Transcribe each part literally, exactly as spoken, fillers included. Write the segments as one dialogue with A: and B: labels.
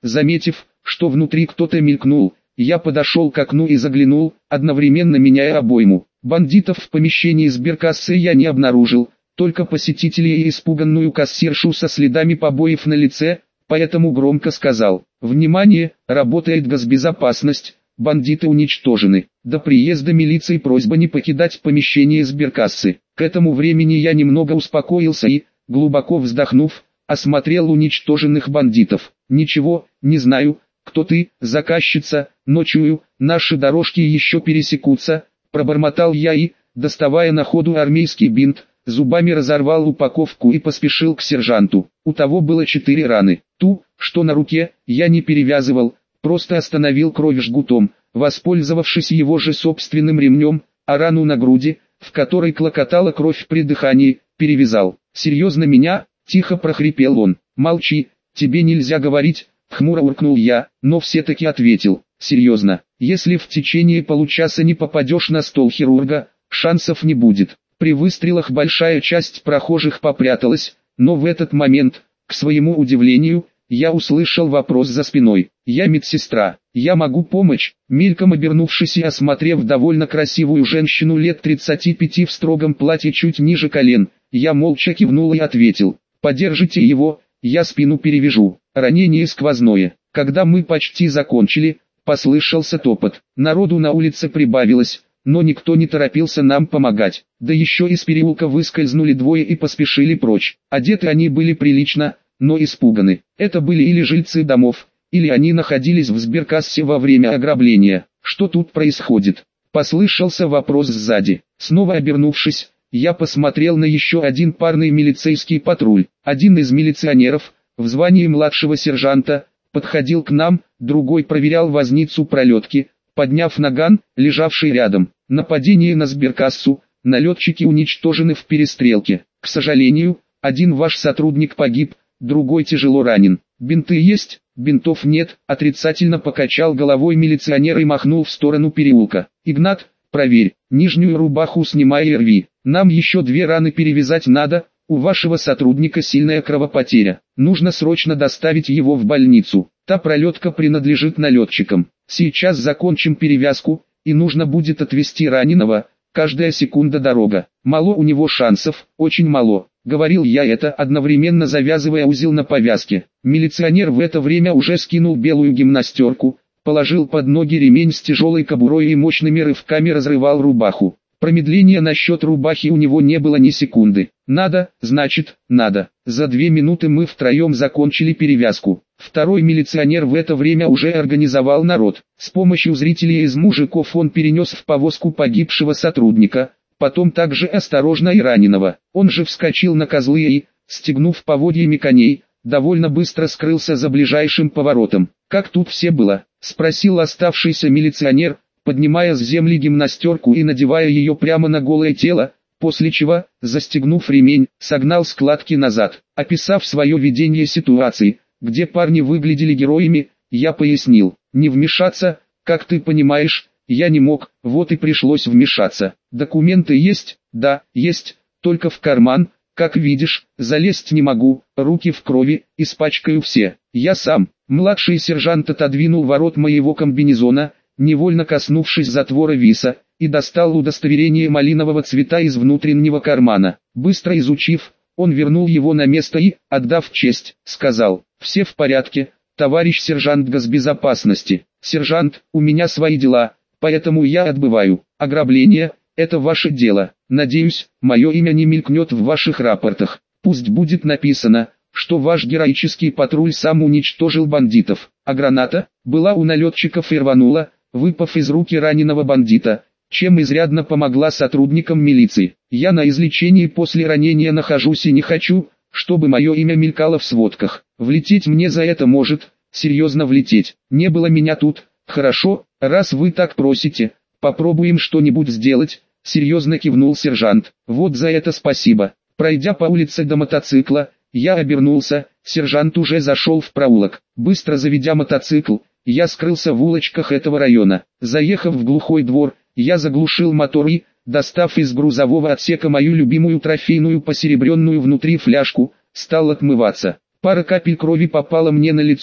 A: Заметив, что внутри кто-то мелькнул, я подошел к окну и заглянул, одновременно меняя обойму. Бандитов в помещении сберкассы я не обнаружил, только посетителей и испуганную кассиршу со следами побоев на лице, поэтому громко сказал: «Внимание, работает госбезопасность, бандиты уничтожены». До приезда милиции просьба не покидать помещение сберкассы. К этому времени я немного успокоился и, глубоко вздохнув, осмотрел уничтоженных бандитов. «Ничего, не знаю, кто ты, заказчица, но чую, наши дорожки еще пересекутся», пробормотал я и, доставая на ходу армейский бинт, зубами разорвал упаковку и поспешил к сержанту. У того было четыре раны. Ту, что на руке, я не перевязывал, просто остановил кровь жгутом, воспользовавшись его же собственным ремнем, а рану на груди, в которой клокотала кровь при дыхании, перевязал. «Серьезно меня?» – тихо прохрипел он. «Молчи, тебе нельзя говорить», – хмуро уркнул я, но все-таки ответил: «Серьезно, если в течение получаса не попадешь на стол хирурга, шансов не будет». При выстрелах большая часть прохожих попряталась, но в этот момент, к своему удивлению, я услышал вопрос за спиной. «Я медсестра, я могу помочь?» Мельком обернувшись и осмотрев довольно красивую женщину лет тридцати пяти в строгом платье чуть ниже колен, я молча кивнул и ответил: «Подержите его, я спину перевяжу, ранение сквозное». Когда мы почти закончили, послышался топот. Народу на улице прибавилось, но никто не торопился нам помогать. Да еще из переулка выскользнули двое и поспешили прочь. Одеты они были прилично, но испуганы. Это были или жильцы домов, или они находились в сберкассе во время ограбления. «Что тут происходит?» – послышался вопрос сзади. Снова обернувшись, я посмотрел на еще один парный милицейский патруль. Один из милиционеров, в звании младшего сержанта, подходил к нам, другой проверял возницу пролетки, подняв наган, лежавший рядом. «Нападение на сберкассу, налетчики уничтожены в перестрелке. К сожалению, один ваш сотрудник погиб, другой тяжело ранен. Бинты есть?» «Бинтов нет», — отрицательно покачал головой милиционер и махнул в сторону переулка. «Игнат, проверь, нижнюю рубаху снимай и рви. Нам еще две раны перевязать надо, у вашего сотрудника сильная кровопотеря. Нужно срочно доставить его в больницу. Та пролетка принадлежит налетчикам. Сейчас закончим перевязку, и нужно будет отвезти раненого, каждая секунда дорога. Мало у него шансов, очень мало», — говорил я это, одновременно завязывая узел на повязке. Милиционер в это время уже скинул белую гимнастерку, положил под ноги ремень с тяжелой кобурой и мощными рывками разрывал рубаху. Промедления насчет рубахи у него не было ни секунды. «Надо, значит, надо». За две минуты мы втроем закончили перевязку. Второй милиционер в это время уже организовал народ. С помощью зрителей из мужиков он перенес в повозку погибшего сотрудника, потом также осторожно и раненого. Он же вскочил на козлы и, стегнув поводьями коней, довольно быстро скрылся за ближайшим поворотом. «Как тут все было?» – спросил оставшийся милиционер, поднимая с земли гимнастерку и надевая ее прямо на голое тело, после чего, застегнув ремень, согнал складки назад. Описав свое видение ситуации, где парни выглядели героями, я пояснил: «Не вмешаться, как ты понимаешь, я не мог, вот и пришлось вмешаться. Документы есть?» «Да, есть, только в карман, как видишь, залезть не могу, руки в крови, испачкаю все. Я сам». Младший сержант отодвинул ворот моего комбинезона, невольно коснувшись затвора виса, и достал удостоверение малинового цвета из внутреннего кармана. Быстро изучив, он вернул его на место и, отдав честь, сказал: «Все в порядке, товарищ сержант госбезопасности. Сержант, у меня свои дела, поэтому я отбываю. Ограбление – это ваше дело. Надеюсь, мое имя не мелькнет в ваших рапортах. Пусть будет написано, что ваш героический патруль сам уничтожил бандитов, а граната была у налетчиков и рванула, выпав из руки раненого бандита, чем изрядно помогла сотрудникам милиции. Я на излечении после ранения нахожусь и не хочу, чтобы мое имя мелькало в сводках. Влететь мне за это может, серьезно влететь. Не было меня тут. Хорошо, раз вы так просите, попробуем что-нибудь сделать», — серьезно кивнул сержант. «Вот за это спасибо». Пройдя по улице до мотоцикла, я обернулся, сержант уже зашел в проулок. Быстро заведя мотоцикл, я скрылся в улочках этого района. Заехав в глухой двор, я заглушил мотор и, достав из грузового отсека мою любимую трофейную посеребренную внутри фляжку, стал отмываться. Пара капель крови попала мне на лицо,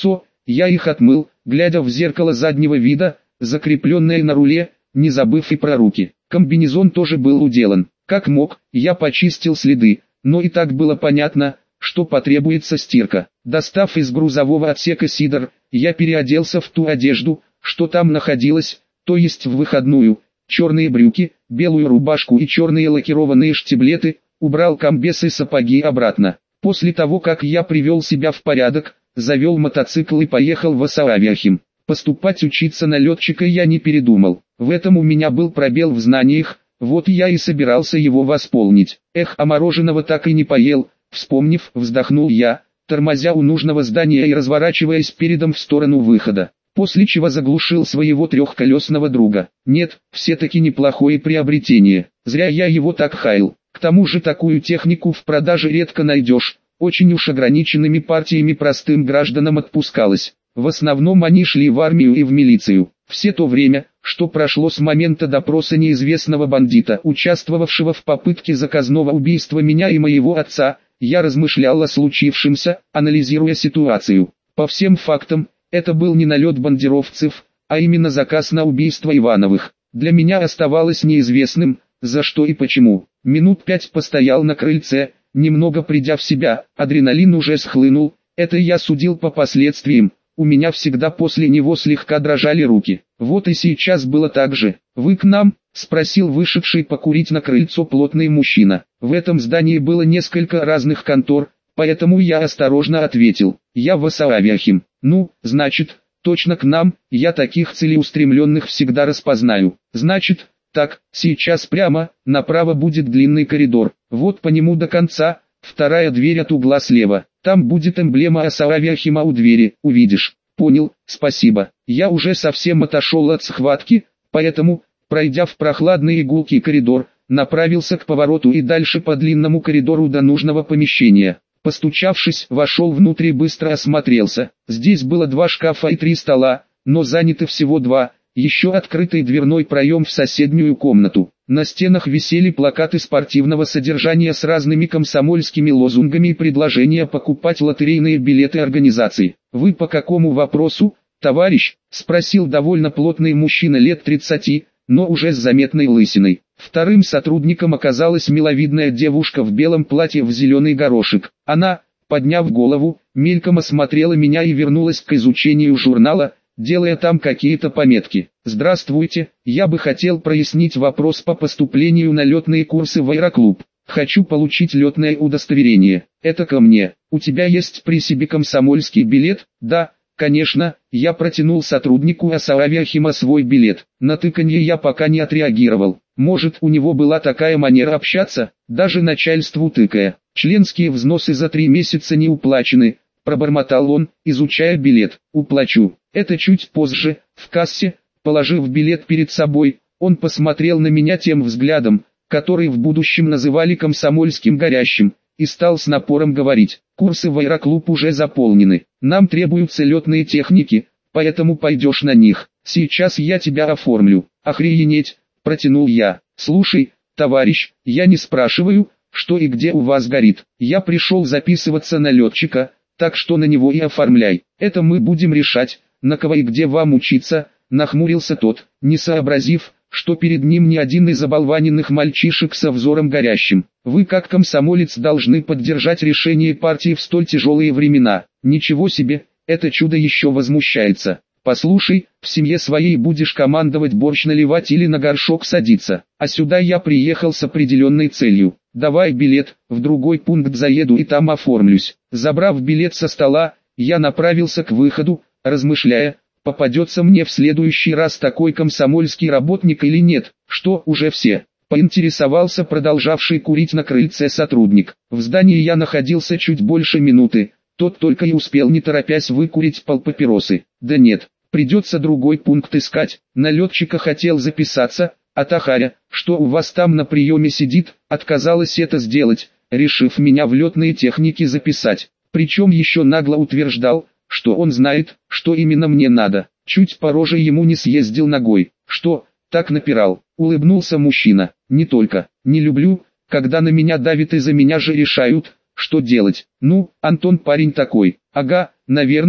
A: Я их отмыл, глядя в зеркало заднего вида, закрепленное на руле, не забыв и про руки. Комбинезон тоже был уделан. Как мог, я почистил следы, но и так было понятно, что потребуется стирка. Достав из грузового отсека сидр, я переоделся в ту одежду, что там находилась, то есть в выходную, черные брюки, белую рубашку и черные лакированные штиблеты, убрал комбез и сапоги обратно. После того, как я привел себя в порядок, завел мотоцикл и поехал в Асаавиахим. Поступать учиться на летчика я не передумал. В этом у меня был пробел в знаниях, вот я и собирался его восполнить. Эх, а мороженого так и не поел, вспомнив, вздохнул я, тормозя у нужного здания и разворачиваясь передом в сторону выхода. После чего заглушил своего трехколесного друга. Нет, все-таки неплохое приобретение. Зря я его так хаял. К тому же такую технику в продаже редко найдешь. Очень уж ограниченными партиями простым гражданам отпускалось. В основном они шли в армию и в милицию. Все то время, что прошло с момента допроса неизвестного бандита, участвовавшего в попытке заказного убийства меня и моего отца, я размышлял о случившемся, анализируя ситуацию. По всем фактам, это был не налет бандеровцев, а именно заказ на убийство Ивановых. Для меня оставалось неизвестным, за что и почему. Минут пять постоял на крыльце, немного придя в себя, адреналин уже схлынул, это я судил по последствиям. У меня всегда после него слегка дрожали руки. Вот и сейчас было так же. «Вы к нам?» – спросил вышедший покурить на крыльцо плотный мужчина. В этом здании было несколько разных контор, поэтому я осторожно ответил. «Я в Асаавиахим». «Ну, значит, точно к нам, я таких целеустремленных всегда распознаю». «Значит, так, сейчас прямо, направо будет длинный коридор, вот по нему до конца, вторая дверь от угла слева. Там будет эмблема Асаавиахима у двери, увидишь». «Понял, спасибо». Я уже совсем отошел от схватки, поэтому, пройдя в прохладный и гулкий коридор, направился к повороту и дальше по длинному коридору до нужного помещения. Постучавшись, вошел внутрь и быстро осмотрелся. Здесь было два шкафа и три стола, но заняты всего два, еще открытый дверной проем в соседнюю комнату. На стенах висели плакаты спортивного содержания с разными комсомольскими лозунгами и предложения покупать лотерейные билеты организаций. «Вы по какому вопросу, товарищ?» – спросил довольно плотный мужчина лет тридцати, но уже с заметной лысиной. Вторым сотрудником оказалась миловидная девушка в белом платье в зеленый горошек. Она, подняв голову, мельком осмотрела меня и вернулась к изучению журнала, делая там какие-то пометки. «Здравствуйте, я бы хотел прояснить вопрос по поступлению на летные курсы в аэроклуб. Хочу получить летное удостоверение. Это ко мне. У тебя есть при себе комсомольский билет?» «Да, конечно». Я протянул сотруднику Асаавиахима свой билет. На тыканье я пока не отреагировал. Может, у него была такая манера общаться, даже начальству тыкая. «Членские взносы за три месяца не уплачены», пробормотал он, изучая билет. «Уплачу. Это чуть позже, в кассе». Положив билет перед собой, он посмотрел на меня тем взглядом, который в будущем называли комсомольским горящим, и стал с напором говорить: «Курсы в аэроклуб уже заполнены. Нам требуются летные техники, поэтому пойдешь на них. Сейчас я тебя оформлю». «Охренеть», протянул я. «Слушай, товарищ, я не спрашиваю, что и где у вас горит. Я пришел записываться на летчика, так что на него и оформляй. Это мы будем решать, на кого и где вам учиться», нахмурился тот, не сообразив, что перед ним не один из оболваненных мальчишек со взором горящим. «Вы как комсомолец должны поддержать решение партии в столь тяжелые времена». «Ничего себе, это чудо еще возмущается. Послушай, в семье своей будешь командовать борщ наливать или на горшок садиться, а сюда я приехал с определенной целью. Давай билет, в другой пункт заеду и там оформлюсь». Забрав билет со стола, я направился к выходу, размышляя, попадется мне в следующий раз такой комсомольский работник или нет. «Что, уже все?» – поинтересовался продолжавший курить на крыльце сотрудник. В здании я находился чуть больше минуты, тот только и успел не торопясь выкурить полпапиросы. «Да нет, придется другой пункт искать. На летчика хотел записаться, а Тахаря, что у вас там на приеме сидит, отказалась это сделать, решив меня в летные техники записать. Причем еще нагло утверждал, что он знает, что именно мне надо. Чуть по роже ему не съездил ногой». «Что, так напирал?» — улыбнулся мужчина. «Не только. Не люблю, когда на меня давят и за меня же решают, что делать. Ну, Антон парень такой». «Ага, наверное,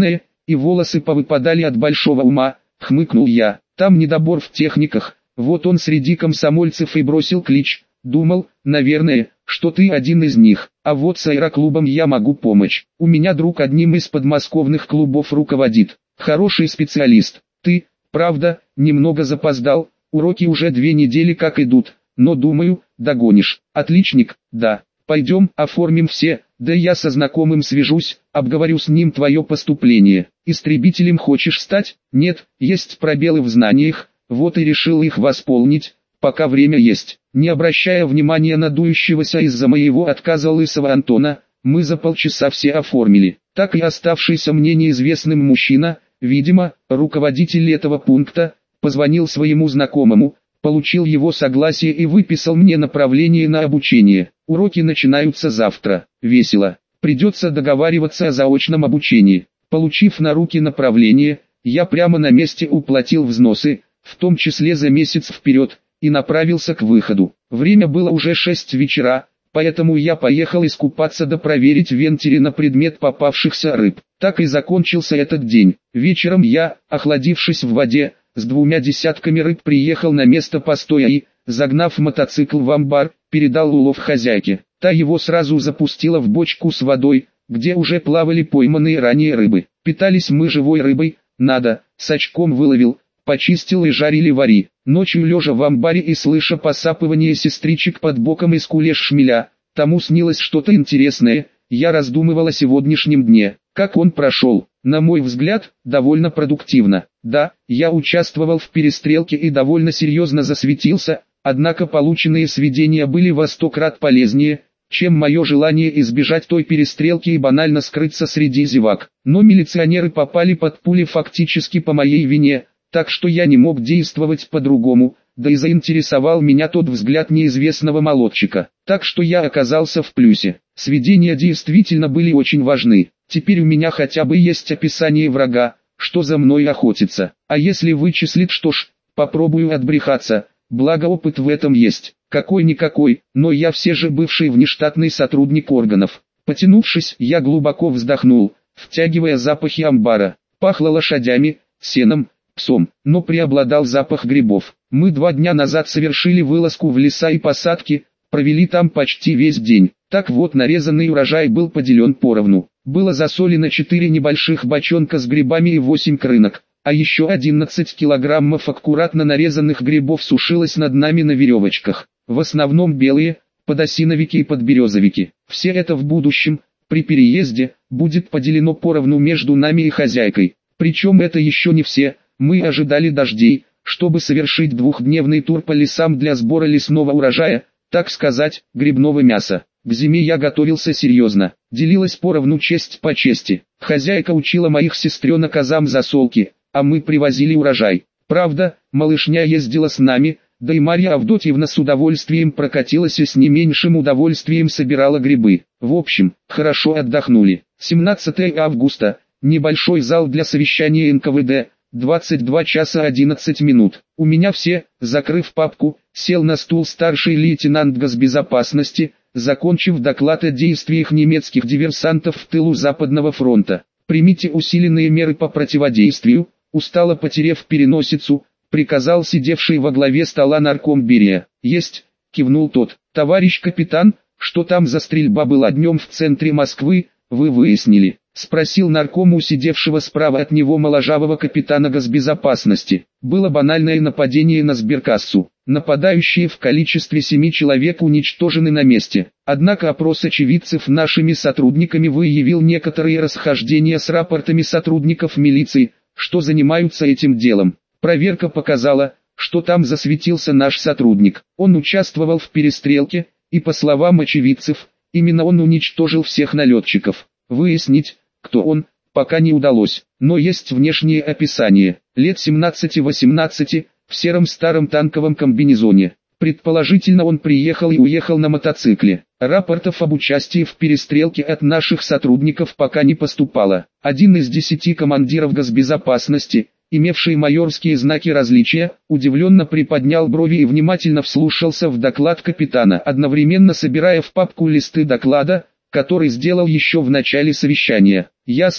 A: и волосы повыпадали от большого ума, хмыкнул я. Там недобор в техниках, вот он среди комсомольцев и бросил клич. Думал, наверное, что ты один из них, а вот с аэроклубом я могу помочь. У меня друг одним из подмосковных клубов руководит. Хороший специалист. Ты, правда, немного запоздал, уроки уже две недели как идут, но думаю, догонишь. Отличник, да. Пойдем, оформим все, да я со знакомым свяжусь, обговорю с ним твое поступление. Истребителем хочешь стать? Нет, есть пробелы в знаниях, вот и решил их восполнить, пока время есть. Не обращая внимания на дующегося из-за моего отказа лысого Антона, мы за полчаса все оформили. Так и оставшийся мне неизвестным мужчина, видимо, руководитель этого пункта, позвонил своему знакомому, получил его согласие и выписал мне направление на обучение. Уроки начинаются завтра. Весело. Придется договариваться о заочном обучении. Получив на руки направление, я прямо на месте уплатил взносы, в том числе за месяц вперед, и направился к выходу. Время было уже шесть вечера, поэтому я поехал искупаться да проверить вентили на предмет попавшихся рыб. Так и закончился этот день. Вечером я, охладившись в воде, с двумя десятками рыб приехал на место постоя и, загнав мотоцикл в амбар, передал улов хозяйке. Та его сразу запустила в бочку с водой, где уже плавали пойманные ранее рыбы. Питались мы живой рыбой, надо, с очком выловил, почистил и жарили вари. Ночью лежа в амбаре и слыша посапывание сестричек под боком и скулеж шмеля, тому снилось что-то интересное, я раздумывал о сегодняшнем дне. Как он прошел? На мой взгляд, довольно продуктивно. Да, я участвовал в перестрелке и довольно серьезно засветился, однако полученные сведения были во сто крат полезнее, чем мое желание избежать той перестрелки и банально скрыться среди зевак. Но милиционеры попали под пули фактически по моей вине, так что я не мог действовать по-другому, да и заинтересовал меня тот взгляд неизвестного молодчика. Так что я оказался в плюсе. Сведения действительно были очень важны. Теперь у меня хотя бы есть описание врага, что за мной охотится. А если вычислит, что ж, попробую отбрехаться, благо опыт в этом есть. Какой-никакой, но я все же бывший внештатный сотрудник органов. Потянувшись, я глубоко вздохнул, втягивая запахи амбара. Пахло лошадями, сеном, псом, но преобладал запах грибов. Мы два дня назад совершили вылазку в леса и посадки, провели там почти весь день. Так вот, нарезанный урожай был поделен поровну. Было засолено четыре небольших бочонка с грибами и восемь крынок, а еще одиннадцать килограммов аккуратно нарезанных грибов сушилось над нами на веревочках. В основном белые, подосиновики и подберезовики. Все это в будущем, при переезде, будет поделено поровну между нами и хозяйкой. Причем это еще не все, мы ожидали дождей, чтобы совершить двухдневный тур по лесам для сбора лесного урожая, так сказать, грибного мяса. К зиме я готовился серьезно, делилась поровну честь по чести. Хозяйка учила моих сестренок азам засолки, а мы привозили урожай. Правда, малышня ездила с нами, да и Марья Авдотьевна с удовольствием прокатилась и с не меньшим удовольствием собирала грибы. В общем, хорошо отдохнули. семнадцатое августа, небольшой зал для совещания эн ка вэ дэ, двадцать два часа одиннадцать минут. У меня все, закрыв папку, сел на стул старший лейтенант госбезопасности, закончив доклад о действиях немецких диверсантов в тылу Западного фронта. Примите усиленные меры по противодействию, устало потерев переносицу, приказал сидевший во главе стола нарком Берия. Есть, кивнул тот. Товарищ капитан, что там за стрельба была днем в центре Москвы, вы выяснили? Спросил нарком у сидевшего справа от него моложавого капитана госбезопасности. Было банальное нападение на сберкассу. Нападающие в количестве семи человек уничтожены на месте. Однако опрос очевидцев нашими сотрудниками выявил некоторые расхождения с рапортами сотрудников милиции, что занимаются этим делом. Проверка показала, что там засветился наш сотрудник. Он участвовал в перестрелке, и по словам очевидцев, именно он уничтожил всех налетчиков. Выяснить, кто он, пока не удалось, но есть внешнее описание. Лет семнадцати-восемнадцати, в сером старом танковом комбинезоне. Предположительно, он приехал и уехал на мотоцикле. Рапортов об участии в перестрелке от наших сотрудников пока не поступало. Один из десяти командиров госбезопасности, имевший майорские знаки различия, удивленно приподнял брови и внимательно вслушался в доклад капитана, одновременно собирая в папку листы доклада, который сделал еще в начале совещания. Ясно,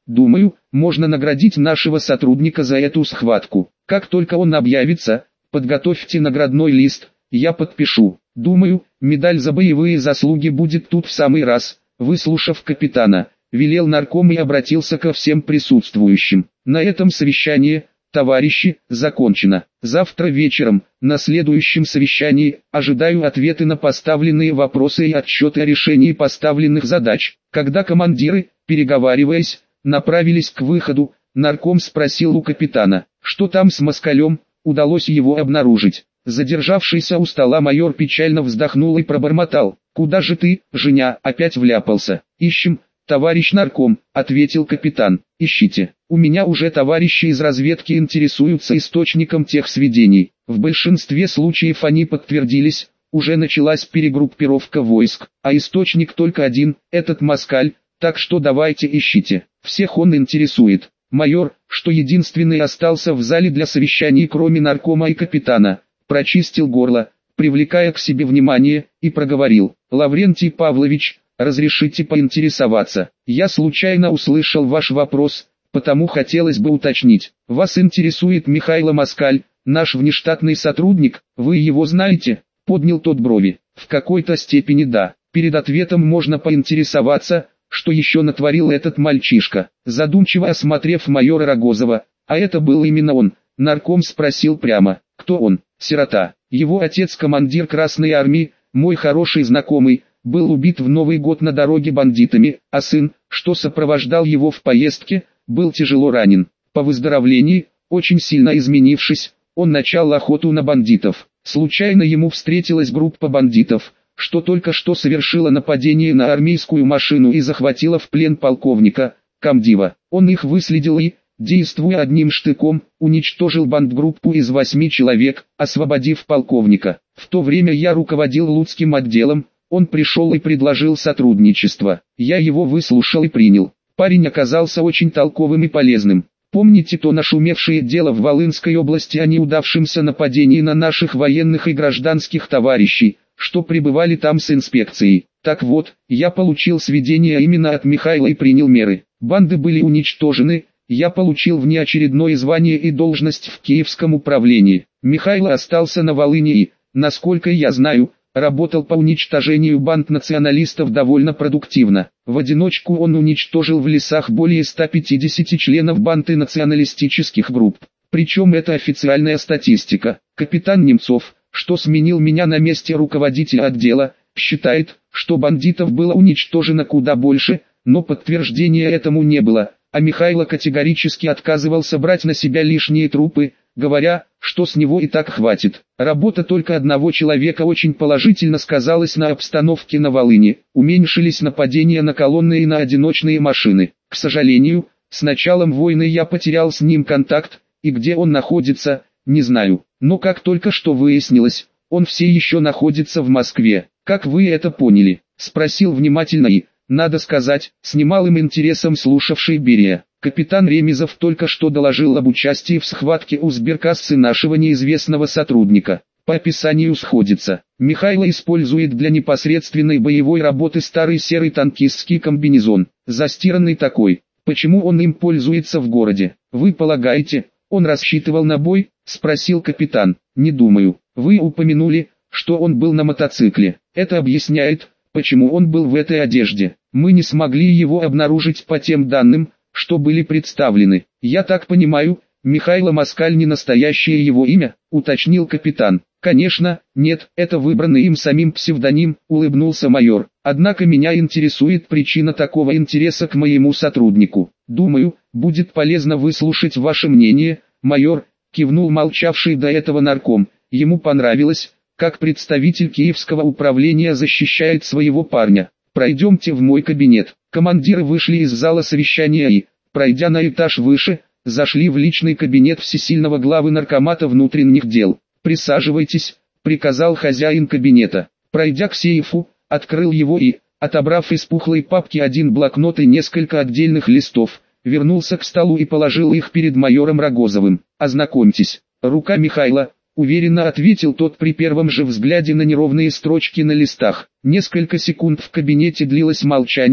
A: Думаю, можно наградить нашего сотрудника за эту схватку. Как только он объявится, подготовьте наградной лист, я подпишу. Думаю, медаль за боевые заслуги будет тут в самый раз. Выслушав капитана, велел нарком и обратился ко всем присутствующим. На этом совещание, товарищи, закончено. Завтра вечером, на следующем совещании, ожидаю ответы на поставленные вопросы и отчеты о решении поставленных задач. Когда командиры, переговариваясь, направились к выходу, нарком спросил у капитана, что там с москалем, удалось его обнаружить. Задержавшийся у стола майор печально вздохнул и пробормотал, «Куда же ты, Женя, опять вляпался?» «Ищем, товарищ нарком», — ответил капитан, «ищите. У меня уже товарищи из разведки интересуются источником тех сведений. В большинстве случаев они подтвердились, уже началась перегруппировка войск, а источник только один, этот москаль, так что давайте ищите. Всех он интересует». Майор, что единственный остался в зале для совещаний кроме наркома и капитана, прочистил горло, привлекая к себе внимание, и проговорил, «Лаврентий Павлович, разрешите поинтересоваться? Я случайно услышал ваш вопрос, потому хотелось бы уточнить. Вас интересует Михаил Москаль, наш внештатный сотрудник, вы его знаете?» Поднял тот брови. «В какой-то степени да. Перед ответом можно поинтересоваться, что еще натворил этот мальчишка». Задумчиво осмотрев майора Рогозова, а это был именно он, нарком спросил прямо, «Кто он?» «Сирота. Его отец командир Красной Армии, мой хороший знакомый, был убит в Новый год на дороге бандитами, а сын, что сопровождал его в поездке, был тяжело ранен. По выздоровлении, очень сильно изменившись, он начал охоту на бандитов. Случайно ему встретилась группа бандитов, что только что совершила нападение на армейскую машину и захватила в плен полковника, комдива. Он их выследил и, действуя одним штыком, уничтожил бандгруппу из восьми человек, освободив полковника. В то время я руководил Луцким отделом, он пришел и предложил сотрудничество. Я его выслушал и принял. Парень оказался очень толковым и полезным. Помните то нашумевшее дело в Волынской области о неудавшемся нападении на наших военных и гражданских товарищей, что пребывали там с инспекцией? Так вот, я получил сведения именно от Михаила и принял меры. Банды были уничтожены. Я получил внеочередное звание и должность в Киевском управлении. Михаил остался на Волыни и, насколько я знаю, работал по уничтожению банд националистов довольно продуктивно. В одиночку он уничтожил в лесах более ста пятидесяти членов банд и националистических групп. Причем это официальная статистика. Капитан Немцов, что сменил меня на месте руководителя отдела, считает, что бандитов было уничтожено куда больше, но подтверждения этому не было. А Михайло категорически отказывался брать на себя лишние трупы, говоря, что с него и так хватит. Работа только одного человека очень положительно сказалась на обстановке на Волыни, уменьшились нападения на колонны и на одиночные машины. К сожалению, с началом войны я потерял с ним контакт, и где он находится, не знаю. Но как только что выяснилось, он все еще находится в Москве. Как вы это поняли? Спросил внимательно и, надо сказать, с немалым интересом слушавший Берия. Капитан Ремезов только что доложил об участии в схватке у сберкассы нашего неизвестного сотрудника. По описанию сходится. Михайло использует для непосредственной боевой работы старый серый танкистский комбинезон. Застиранный такой. Почему он им пользуется в городе? Вы полагаете, он рассчитывал на бой? Спросил капитан. Не думаю. Вы упомянули, что он был на мотоцикле. Это объясняет, почему он был в этой одежде. Мы не смогли его обнаружить по тем данным, что были представлены. Я так понимаю, Михаил Москаль не настоящее его имя, уточнил капитан. Конечно, нет, это выбранный им самим псевдоним, улыбнулся майор. Однако меня интересует причина такого интереса к моему сотруднику. Думаю, будет полезно выслушать ваше мнение, майор, кивнул молчавший до этого нарком. Ему понравилось, как представитель Киевского управления защищает своего парня. Пройдемте в мой кабинет. Командиры вышли из зала совещания и, пройдя на этаж выше, зашли в личный кабинет всесильного главы наркомата внутренних дел. «Присаживайтесь», — приказал хозяин кабинета. Пройдя к сейфу, открыл его и, отобрав из пухлой папки один блокнот и несколько отдельных листов, вернулся к столу и положил их перед майором Рогозовым. «Ознакомьтесь». «Рука Михайла», — уверенно ответил тот при первом же взгляде на неровные строчки на листах. Несколько секунд в кабинете длилось молчание,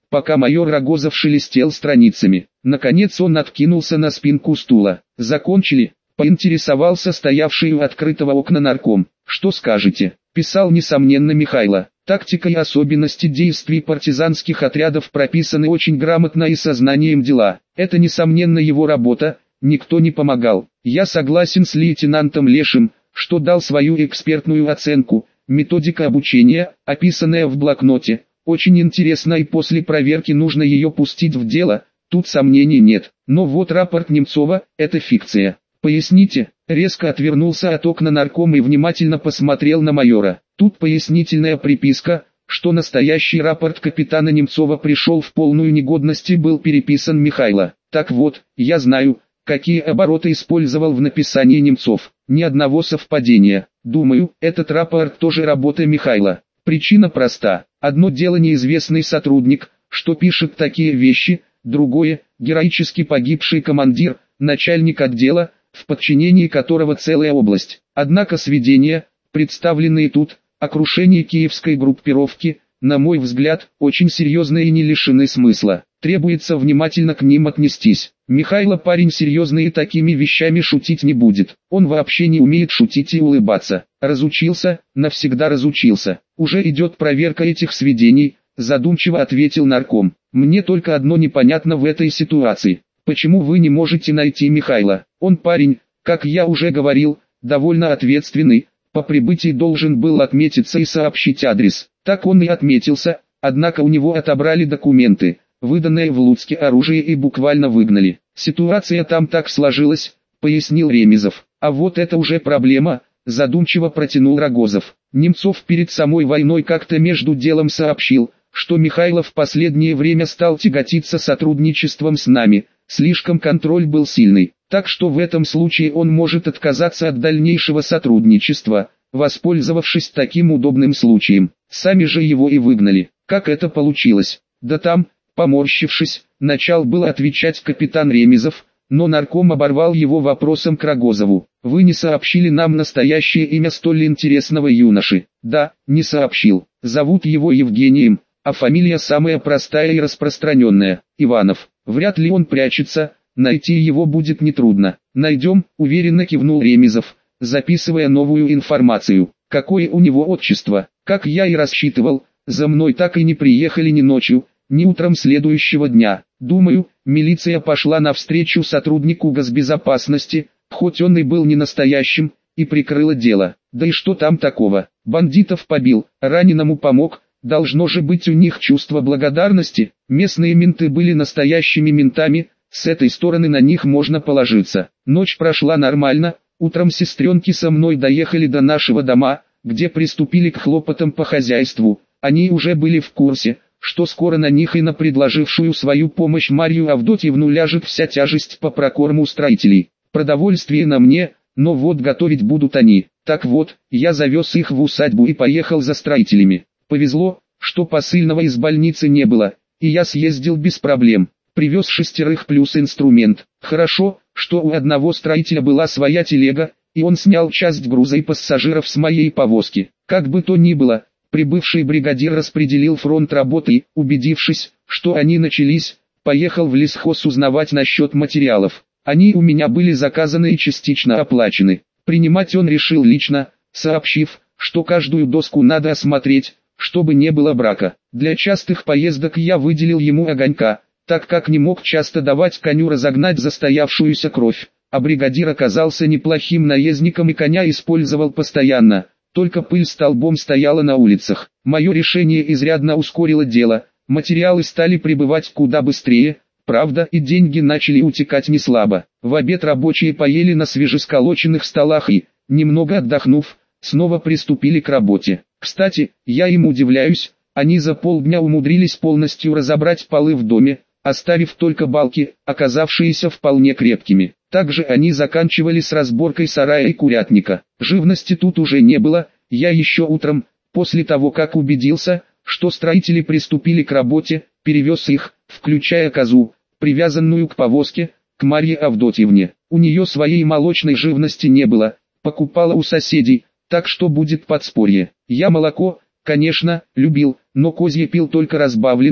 A: пока майор Рогозов шелестел страницами. Наконец он откинулся на спинку стула. «Закончили?» — поинтересовался стоявший у открытого окна нарком. «Что скажете?» — писал несомненно Михайло. Тактика и особенности действий партизанских отрядов прописаны очень грамотно и сознанием дела. Это несомненно его работа, никто не помогал. Я согласен с лейтенантом Лешим, что дал свою экспертную оценку. Методика обучения, описанная в блокноте, очень интересна, и после проверки нужно ее пустить в дело, тут сомнений нет. Но вот рапорт Немцова – это фикция. Поясните? Резко отвернулся от окна нарком и внимательно посмотрел на майора. Тут пояснительная приписка, что настоящий рапорт капитана Немцова пришел в полную негодность и был переписан Михайло. Так вот, я знаю, какие обороты использовал в написании Немцов. Ни одного совпадения. Думаю, этот рапорт тоже работа Михайло. Причина проста. Одно дело неизвестный сотрудник, что пишет такие вещи, другое – героически погибший командир, начальник отдела, в подчинении которого целая область. Однако сведения, представленные тут, о крушении киевской группировки, на мой взгляд, очень серьезные и не лишены смысла. Требуется внимательно к ним отнестись. Михайло парень серьезный и такими вещами шутить не будет. Он вообще не умеет шутить и улыбаться. Разучился, навсегда разучился. Уже идет проверка этих сведений, задумчиво ответил нарком. Мне только одно непонятно в этой ситуации. Почему вы не можете найти Михайла? Он парень, как я уже говорил, довольно ответственный, по прибытии должен был отметиться и сообщить адрес. Так он и отметился, однако у него отобрали документы, выданное в Луцке оружие, и буквально выгнали. Ситуация там так сложилась, пояснил Ремезов. А вот это уже проблема, задумчиво протянул Рогозов. Немцов перед самой войной как-то между делом сообщил, что Михайло в последнее время стал тяготиться сотрудничеством с нами, слишком контроль был сильный, так что в этом случае он может отказаться от дальнейшего сотрудничества, воспользовавшись таким удобным случаем. Сами же его и выгнали. Как это получилось? Да там, поморщившись, начал было отвечать капитан Ремезов, но нарком оборвал его вопросом к Рогозову. «Вы не сообщили нам настоящее имя столь интересного юноши?» «Да, не сообщил. Зовут его Евгением, а фамилия самая простая и распространенная – Иванов. Вряд ли он прячется, найти его будет нетрудно». «Найдем», – уверенно кивнул Ремезов, записывая новую информацию. «Какое у него отчество?» «Как я и рассчитывал, за мной так и не приехали ни ночью, ни утром следующего дня. Думаю, милиция пошла навстречу сотруднику госбезопасности, хоть он и был не настоящим, и прикрыла дело. Да и что там такого? Бандитов побил, раненому помог, должно же быть у них чувство благодарности. Местные менты были настоящими ментами, с этой стороны на них можно положиться. Ночь прошла нормально, утром сестренки со мной доехали до нашего дома, где приступили к хлопотам по хозяйству. Они уже были в курсе, что скоро на них и на предложившую свою помощь Марью Авдотьевну ляжет вся тяжесть по прокорму строителей. Продовольствие на мне, но вот готовить будут они. Так вот, я завез их в усадьбу и поехал за строителями. Повезло, что посыльного из больницы не было, и я съездил без проблем. Привез шестерых плюс инструмент. Хорошо, что у одного строителя была своя телега, и он снял часть груза и пассажиров с моей повозки. Как бы то ни было, прибывший бригадир распределил фронт работы и, убедившись, что они начались, поехал в лесхоз узнавать насчет материалов. Они у меня были заказаны и частично оплачены. Принимать он решил лично, сообщив, что каждую доску надо осмотреть, чтобы не было брака. Для частых поездок я выделил ему огонька, так как не мог часто давать коню разогнать застоявшуюся кровь. А бригадир оказался неплохим наездником и коня использовал постоянно. Только пыль столбом стояла на улицах. Мое решение изрядно ускорило дело, материалы стали прибывать куда быстрее, правда и деньги начали утекать неслабо. В обед рабочие поели на свежесколоченных столах и, немного отдохнув, снова приступили к работе. Кстати, я им удивляюсь, они за полдня умудрились полностью разобрать полы в доме, оставив только балки, оказавшиеся вполне крепкими. Также они заканчивали с разборкой сарая и курятника. Живности тут уже не было, я еще утром, после того как убедился, что строители приступили к работе, перевез их, включая козу, привязанную к повозке, к Марье Авдотьевне. У нее своей молочной живности не было, покупала у соседей, так что будет подспорье. Я молоко, конечно, любил, но козье пил только разбавленным,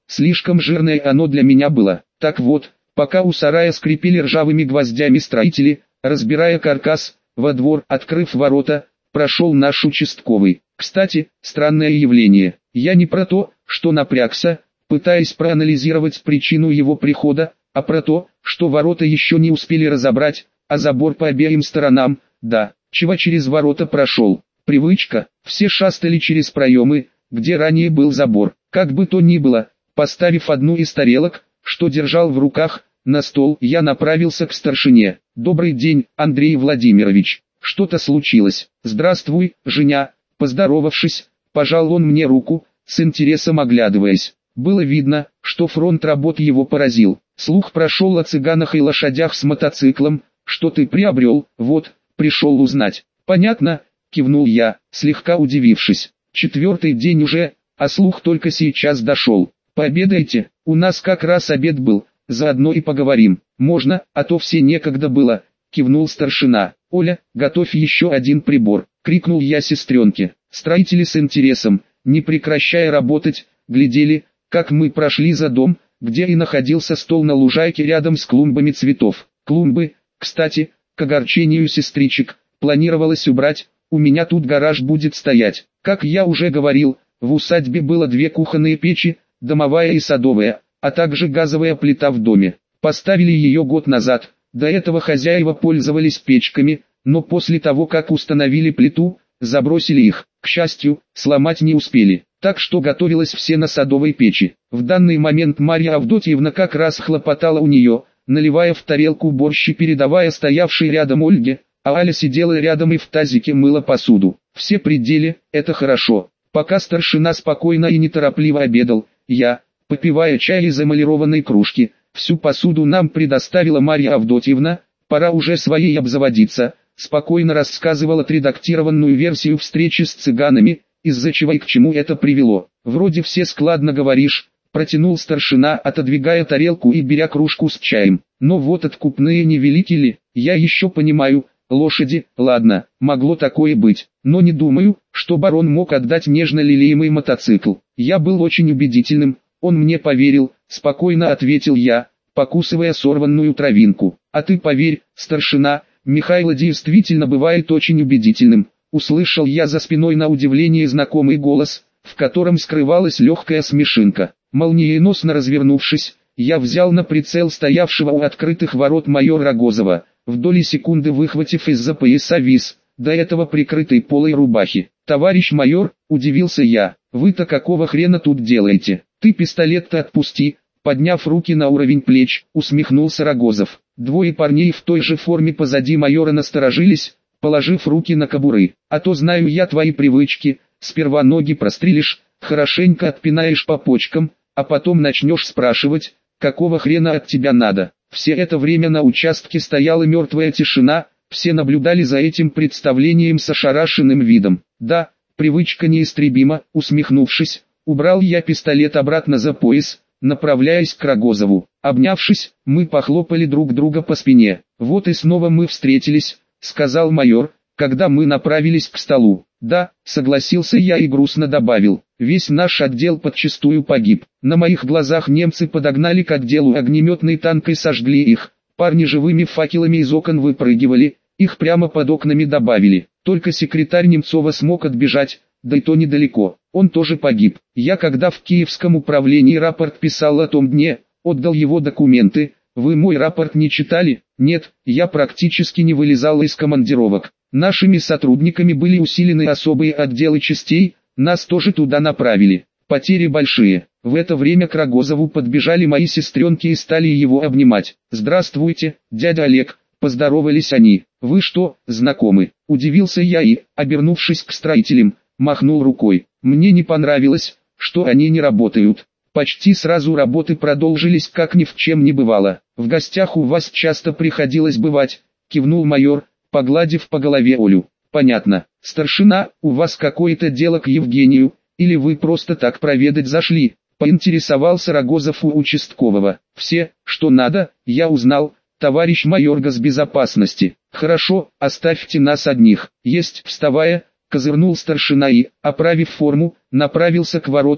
A: слишком жирное оно для меня было. Так вот, пока у сарая скрипели ржавыми гвоздями строители, разбирая каркас, во двор, открыв ворота, прошел наш участковый. Кстати, странное явление. Я не про то, что напрягся, пытаясь проанализировать причину его прихода, а про то, что ворота еще не успели разобрать, а забор по обеим сторонам, да, чего через ворота прошел. Привычка, все шастали через проемы, где ранее был забор. Как бы то ни было, поставив одну из тарелок, что держал в руках, на стол, я направился к старшине. «Добрый день, Андрей Владимирович. Что-то случилось?» «Здравствуй, Женя». Поздоровавшись, пожал он мне руку, с интересом оглядываясь. Было видно, что фронт работ его поразил. Слух прошел о цыганах и лошадях с мотоциклом. «Что ты приобрел?» «Вот, пришел узнать». «Понятно», кивнул я, слегка удивившись. «Четвертый день уже, а слух только сейчас дошел. Пообедайте, у нас как раз обед был, заодно и поговорим». «Можно, а то все некогда было», кивнул старшина. «Оля, готовь еще один прибор», крикнул я сестренке. Строители с интересом, не прекращая работать, глядели, как мы прошли за дом, где и находился стол на лужайке рядом с клумбами цветов. Клумбы, кстати, к огорчению сестричек, планировалось убрать, у меня тут гараж будет стоять. Как я уже говорил, в усадьбе было две кухонные печи, домовая и садовая, а также газовая плита в доме. Поставили ее год назад, до этого хозяева пользовались печками, но после того как установили плиту, забросили их. К счастью, сломать не успели, так что готовилось все на садовой печи. В данный момент Марья Авдотьевна как раз хлопотала у нее, наливая в тарелку борщ и передавая стоявшей рядом Ольге, а Аля сидела рядом и в тазике мыла посуду. Все при деле, это хорошо. Пока старшина спокойно и неторопливо обедал, я, попивая чай из эмалированной кружки, всю посуду нам предоставила Марья Авдотьевна, пора уже своей обзаводиться, спокойно рассказывала отредактированную версию встречи с цыганами, из-за чего и к чему это привело. «Вроде все складно говоришь», протянул старшина, отодвигая тарелку и беря кружку с чаем. «Но вот откупные не велики ли, я еще понимаю, лошади, ладно, могло такое быть, но не думаю, что барон мог отдать нежно лелеемый мотоцикл. Я был очень убедительным, он мне поверил», спокойно ответил я, покусывая сорванную травинку. «А ты поверь, старшина, Михайло действительно бывает очень убедительным», услышал я за спиной на удивление знакомый голос, в котором скрывалась легкая смешинка. Молниеносно развернувшись, я взял на прицел стоявшего у открытых ворот майора Рогозова, в доли секунды выхватив из-за пояса виз, до этого прикрытой полой рубахи. «Товарищ майор», удивился я, «вы-то какого хрена тут делаете? Ты пистолет-то отпусти», подняв руки на уровень плеч, усмехнулся Рогозов. Двое парней в той же форме позади майора насторожились, положив руки на кобуры. «А то знаю я твои привычки, сперва ноги прострелишь, хорошенько отпинаешь по почкам, а потом начнешь спрашивать, какого хрена от тебя надо». Все это время на участке стояла мертвая тишина, все наблюдали за этим представлением с ошарашенным видом. «Да, привычка неистребима», усмехнувшись, убрал я пистолет обратно за пояс, направляясь к Рогозову. Обнявшись, мы похлопали друг друга по спине. «Вот и снова мы встретились», сказал майор, когда мы направились к столу. «Да», согласился я и грустно добавил, «весь наш отдел подчистую погиб. На моих глазах немцы подогнали к отделу огнеметный танк и сожгли их. Парни живыми факелами из окон выпрыгивали, их прямо под окнами добавили. Только секретарь Немцова смог отбежать, да и то недалеко. Он тоже погиб. Я когда в Киевском управлении рапорт писал о том дне, отдал его документы. Вы мой рапорт не читали?» «Нет, я практически не вылезал из командировок. Нашими сотрудниками были усилены особые отделы частей, нас тоже туда направили. Потери большие». В это время к Рогозову подбежали мои сестренки и стали его обнимать. «Здравствуйте, дядя Олег», поздоровались они. «Вы что, знакомы?» Удивился я и, обернувшись к строителям, махнул рукой. Мне не понравилось, что они не работают. Почти сразу работы продолжились, как ни в чем не бывало. «В гостях у вас часто приходилось бывать», кивнул майор, погладив по голове Олю. «Понятно. Старшина, у вас какое-то дело к Евгению, или вы просто так проведать зашли?» Поинтересовался Рогозов у участкового. «Все, что надо, я узнал, товарищ майор госбезопасности». «Хорошо, оставьте нас одних». «Есть», вставая, козырнул старшина и, оправив форму, направился к воротам,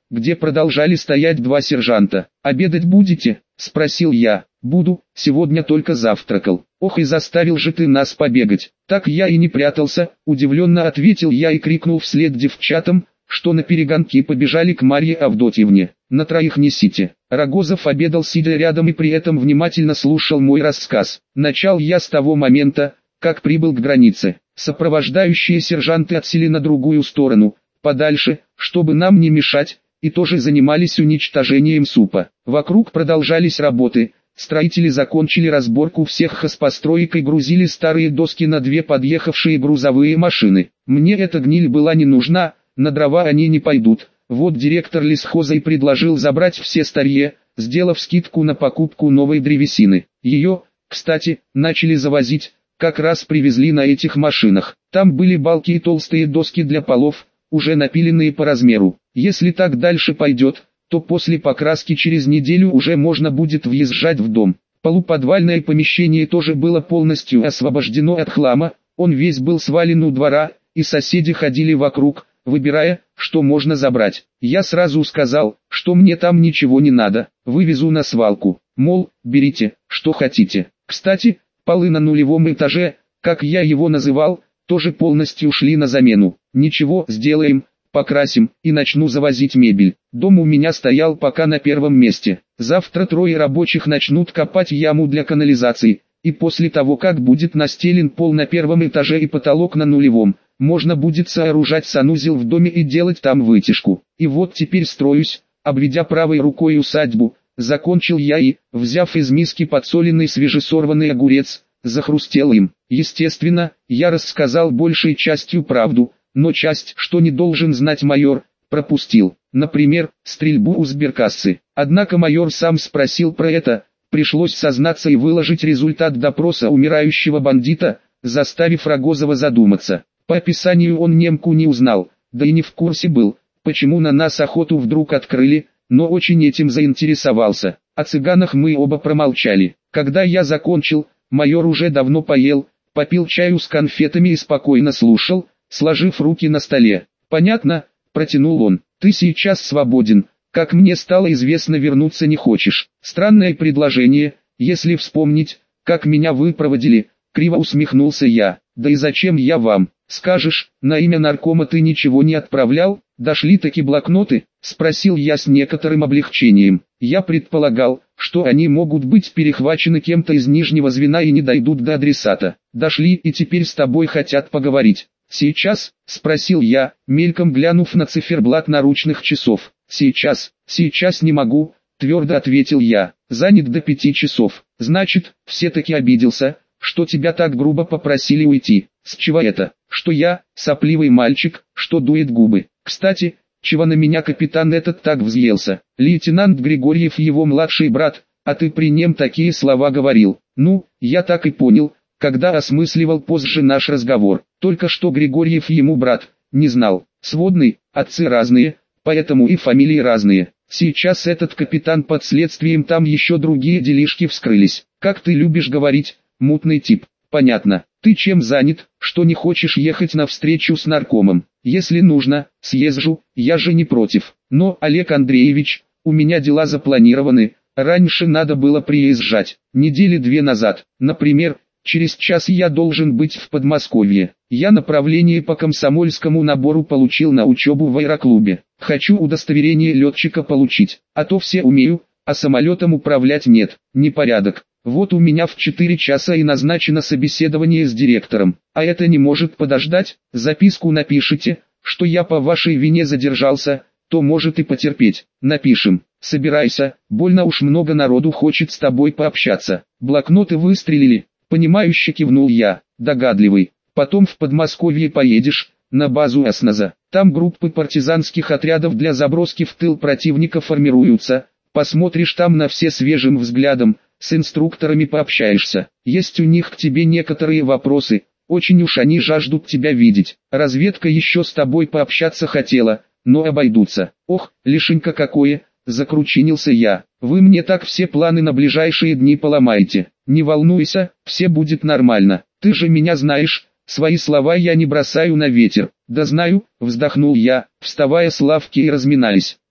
A: где продолжали стоять два сержанта. «Обедать будете?» – спросил я. «Буду, сегодня только завтракал». «Ох, и заставил же ты нас побегать». «Так я и не прятался», – удивленно ответил я и крикнул вслед девчатам, что на перегонки побежали к Марье Авдотьевне. «На троих несите». Рогозов обедал сидя рядом и при этом внимательно слушал мой рассказ. Начал я с того момента, как прибыл к границе. Сопровождающие сержанты отсели на другую сторону, подальше, чтобы нам не мешать, и тоже занимались уничтожением супа. Вокруг продолжались работы. Строители закончили разборку всех хозпостроек и грузили старые доски на две подъехавшие грузовые машины. Мне эта гниль была не нужна, на дрова они не пойдут. Вот директор лесхоза и предложил забрать все старье, сделав скидку на покупку новой древесины. Ее, кстати, начали завозить, как раз привезли на этих машинах. Там были балки и толстые доски для полов, уже напиленные по размеру. Если так дальше пойдет, то после покраски через неделю уже можно будет въезжать в дом. Полуподвальное помещение тоже было полностью освобождено от хлама, он весь был свален у двора, и соседи ходили вокруг, выбирая, что можно забрать. Я сразу сказал, что мне там ничего не надо, вывезу на свалку, мол, берите, что хотите. Кстати, полы на нулевом этаже, как я его называл, тоже полностью шли на замену. Ничего, сделаем, покрасим, и начну завозить мебель. Дом у меня стоял пока на первом месте. Завтра трое рабочих начнут копать яму для канализации, и после того как будет настелен пол на первом этаже и потолок на нулевом, можно будет сооружать санузел в доме и делать там вытяжку. И вот теперь строюсь, обведя правой рукой усадьбу, закончил я и, взяв из миски подсоленный свежесорванный огурец, захрустел им. Естественно, я рассказал большей частью правду, но часть, что не должен знать майор, пропустил. Например, стрельбу у сберкассы. Однако майор сам спросил про это, пришлось сознаться и выложить результат допроса умирающего бандита, заставив Рогозова задуматься. По описанию он немку не узнал, да и не в курсе был, почему на нас охоту вдруг открыли, но очень этим заинтересовался. О цыганах мы оба промолчали. Когда я закончил, майор уже давно поел, попил чаю с конфетами и спокойно слушал, сложив руки на столе. «Понятно», — протянул он, — «ты сейчас свободен, как мне стало известно, вернуться не хочешь». Странное предложение, если вспомнить, как меня выпроводили, криво усмехнулся я. «Да и зачем я вам? Скажешь, на имя наркома ты ничего не отправлял? Дошли таки блокноты?» — спросил я с некоторым облегчением. Я предполагал, что они могут быть перехвачены кем-то из нижнего звена и не дойдут до адресата. «Дошли и теперь с тобой хотят поговорить». «Сейчас?» — спросил я, мельком глянув на циферблат наручных часов. «Сейчас, сейчас не могу», — твердо ответил я. «Занят до пяти часов». «Значит, все-таки обиделся, что тебя так грубо попросили уйти». «С чего это? Что я, сопливый мальчик, что дует губы? Кстати, чего на меня капитан этот так взъелся? Лейтенант Григорьев его младший брат, а ты при нем такие слова говорил». «Ну, я так и понял, когда осмысливал позже наш разговор. Только что Григорьев ему брат, не знал. Сводный, отцы разные, поэтому и фамилии разные. Сейчас этот капитан под следствием, там еще другие делишки вскрылись. Как ты любишь говорить, мутный тип». «Понятно. Ты чем занят, что не хочешь ехать на встречу с наркомом?» «Если нужно, съезжу, я же не против. Но, Олег Андреевич, у меня дела запланированы, раньше надо было приезжать, недели две назад. Например, через час я должен быть в Подмосковье. Я направление по комсомольскому набору получил на учебу в аэроклубе. Хочу удостоверение летчика получить, а то все умею, а самолетом управлять нет. Непорядок. Вот у меня в четыре часа и назначено собеседование с директором. А это не может подождать? Записку напишите, что я по вашей вине задержался, то может и потерпеть. Напишем. Собирайся, больно уж много народу хочет с тобой пообщаться». Блокноты выстрелили. Понимающе кивнул я. «Догадливый. Потом в Подмосковье поедешь, на базу Осноза. Там группы партизанских отрядов для заброски в тыл противника формируются. Посмотришь там на все свежим взглядом, с инструкторами пообщаешься. Есть у них к тебе некоторые вопросы, очень уж они жаждут тебя видеть. Разведка еще с тобой пообщаться хотела, но обойдутся». «Ох, лишенька какое!» — закручинился я. «Вы мне так все планы на ближайшие дни поломаете». «Не волнуйся, все будет нормально. Ты же меня знаешь, свои слова я не бросаю на ветер». «Да знаю», — вздохнул я, вставая с лавки и разминаясь.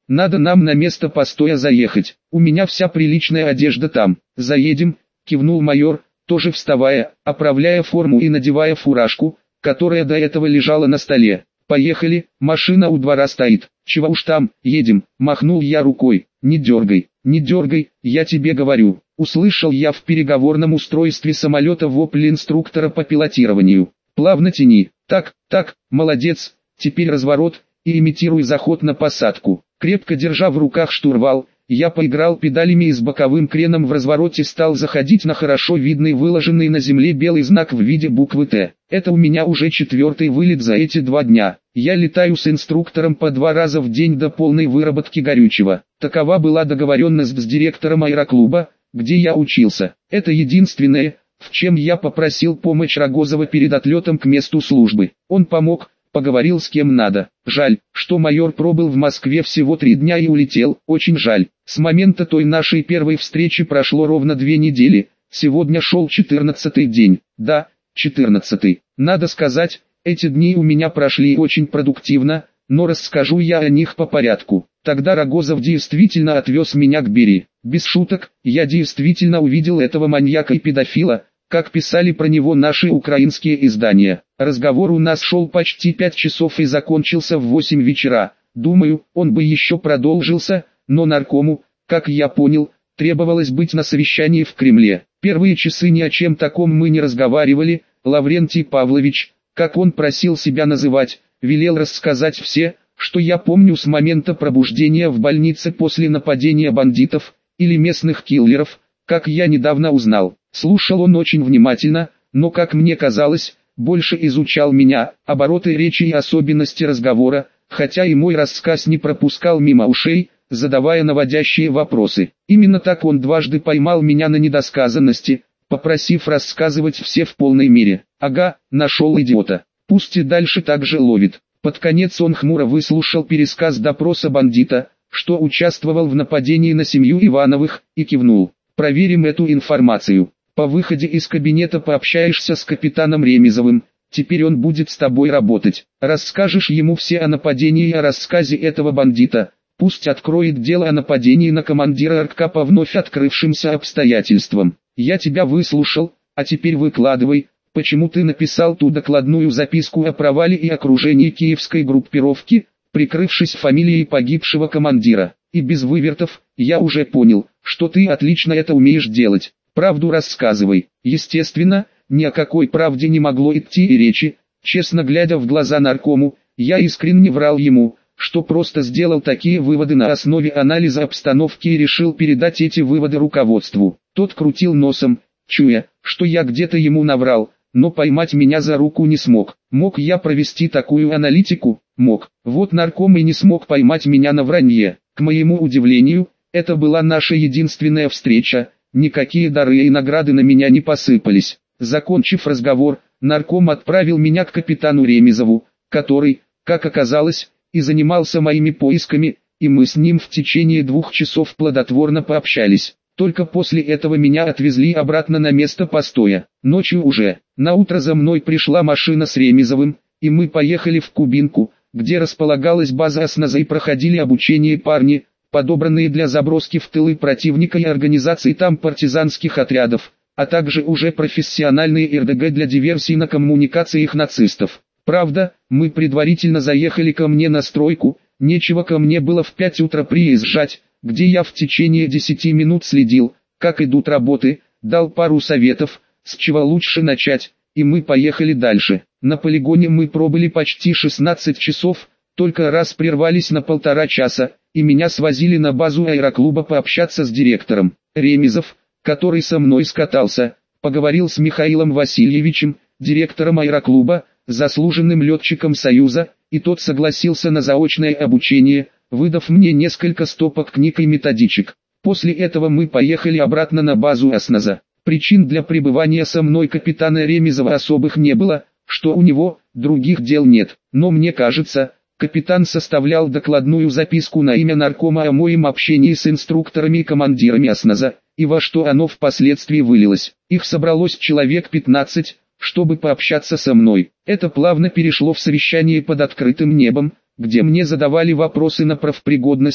A: надо нам на место постоя заехать. У меня вся приличная одежда там. Заедем, кивнул майор, тоже вставая, оправляя форму и надевая фуражку, которая до этого лежала на столе. Поехали, машина у двора стоит. Чего уж там, едем, махнул я рукой. Не дергай, не дергай, я тебе говорю. Услышал я в переговорном устройстве самолета вопль инструктора по пилотированию. Плавно тяни. Так, так, молодец, теперь разворот, и имитируй заход на посадку. Крепко держа в руках штурвал, я поиграл педалями и с боковым креном в развороте стал заходить на хорошо видный выложенный на земле белый знак в виде буквы Т. Это у меня уже четвертый вылет за эти два дня. Я летаю с инструктором по два раза в день до полной выработки горючего. Такова была договоренность с директором аэроклуба, где я учился. Это единственное, в чем я попросил помощь Рогозова перед отлетом к месту службы. Он помог, поговорил с кем надо. Жаль, что майор пробыл в Москве всего три дня и улетел, очень жаль. С момента той нашей первой встречи прошло ровно две недели, сегодня шел четырнадцатый день. Да, четырнадцатый. Надо сказать, эти дни у меня прошли очень продуктивно, но расскажу я о них по порядку. Тогда Рогозов действительно отвез меня к Бери. Без шуток, я действительно увидел этого маньяка и педофила, как писали про него наши украинские издания. Разговор у нас шел почти пять часов и закончился в восемь вечера. Думаю, он бы еще продолжился, но наркому, как я понял, требовалось быть на совещании в Кремле. Первые часы ни о чем таком мы не разговаривали. Лаврентий Павлович, как он просил себя называть, велел рассказать все, что я помню с момента пробуждения в больнице после нападения бандитов, или местных киллеров, как я недавно узнал. Слушал он очень внимательно, но, как мне казалось, больше изучал меня, обороты речи и особенности разговора, хотя и мой рассказ не пропускал мимо ушей, задавая наводящие вопросы. Именно так он дважды поймал меня на недосказанности, попросив рассказывать все в полной мере. Ага, нашел идиота. Пусть и дальше так же ловит. Под конец он хмуро выслушал пересказ допроса бандита, что участвовал в нападении на семью Ивановых, и кивнул. Проверим эту информацию. По выходе из кабинета пообщаешься с капитаном Ремизовым, теперь он будет с тобой работать. Расскажешь ему все о нападении и о рассказе этого бандита, пусть откроет дело о нападении на командира РК по вновь открывшимся обстоятельствам. Я тебя выслушал, а теперь выкладывай, почему ты написал ту докладную записку о провале и окружении киевской группировки, прикрывшись фамилией погибшего командира. И без вывертов, я уже понял, что ты отлично это умеешь делать. Правду рассказывай. Естественно, ни о какой правде не могло идти и речи. Честно глядя в глаза наркому, я искренне врал ему, что просто сделал такие выводы на основе анализа обстановки и решил передать эти выводы руководству. Тот крутил носом, чуя, что я где-то ему наврал, но поймать меня за руку не смог. Мог я провести такую аналитику? Мог. Вот нарком и не смог поймать меня на вранье. К моему удивлению, это была наша единственная встреча, никакие дары и награды на меня не посыпались. Закончив разговор, нарком отправил меня к капитану Ремизову, который, как оказалось, и занимался моими поисками, и мы с ним в течение двух часов плодотворно пообщались. Только после этого меня отвезли обратно на место постоя. Ночью уже, наутро за мной пришла машина с Ремизовым, и мы поехали в Кубинку, где располагалась база ОСНАЗа и проходили обучение парни, подобранные для заброски в тылы противника и организации там партизанских отрядов, а также уже профессиональные эр дэ гэ для диверсий на коммуникациях нацистов. Правда, мы предварительно заехали ко мне на стройку, нечего ко мне было в пять утра приезжать, где я в течение десяти минут следил, как идут работы, дал пару советов, с чего лучше начать, и мы поехали дальше. На полигоне мы пробыли почти шестнадцать часов, только раз прервались на полтора часа, и меня свозили на базу аэроклуба пообщаться с директором. Ремизов, который со мной скатался, поговорил с Михаилом Васильевичем, директором аэроклуба, заслуженным летчиком Союза, и тот согласился на заочное обучение, выдав мне несколько стопок книг и методичек. После этого мы поехали обратно на базу ОСНАЗа. Причин для пребывания со мной капитана Ремизова особых не было, что у него других дел нет. Но мне кажется, капитан составлял докладную записку на имя наркома о моем общении с инструкторами и командирами ОСНАЗа, и во что оно впоследствии вылилось. Их собралось человек пятнадцать, чтобы пообщаться со мной. Это плавно перешло в совещание под открытым небом, где мне задавали вопросы на профпригодность,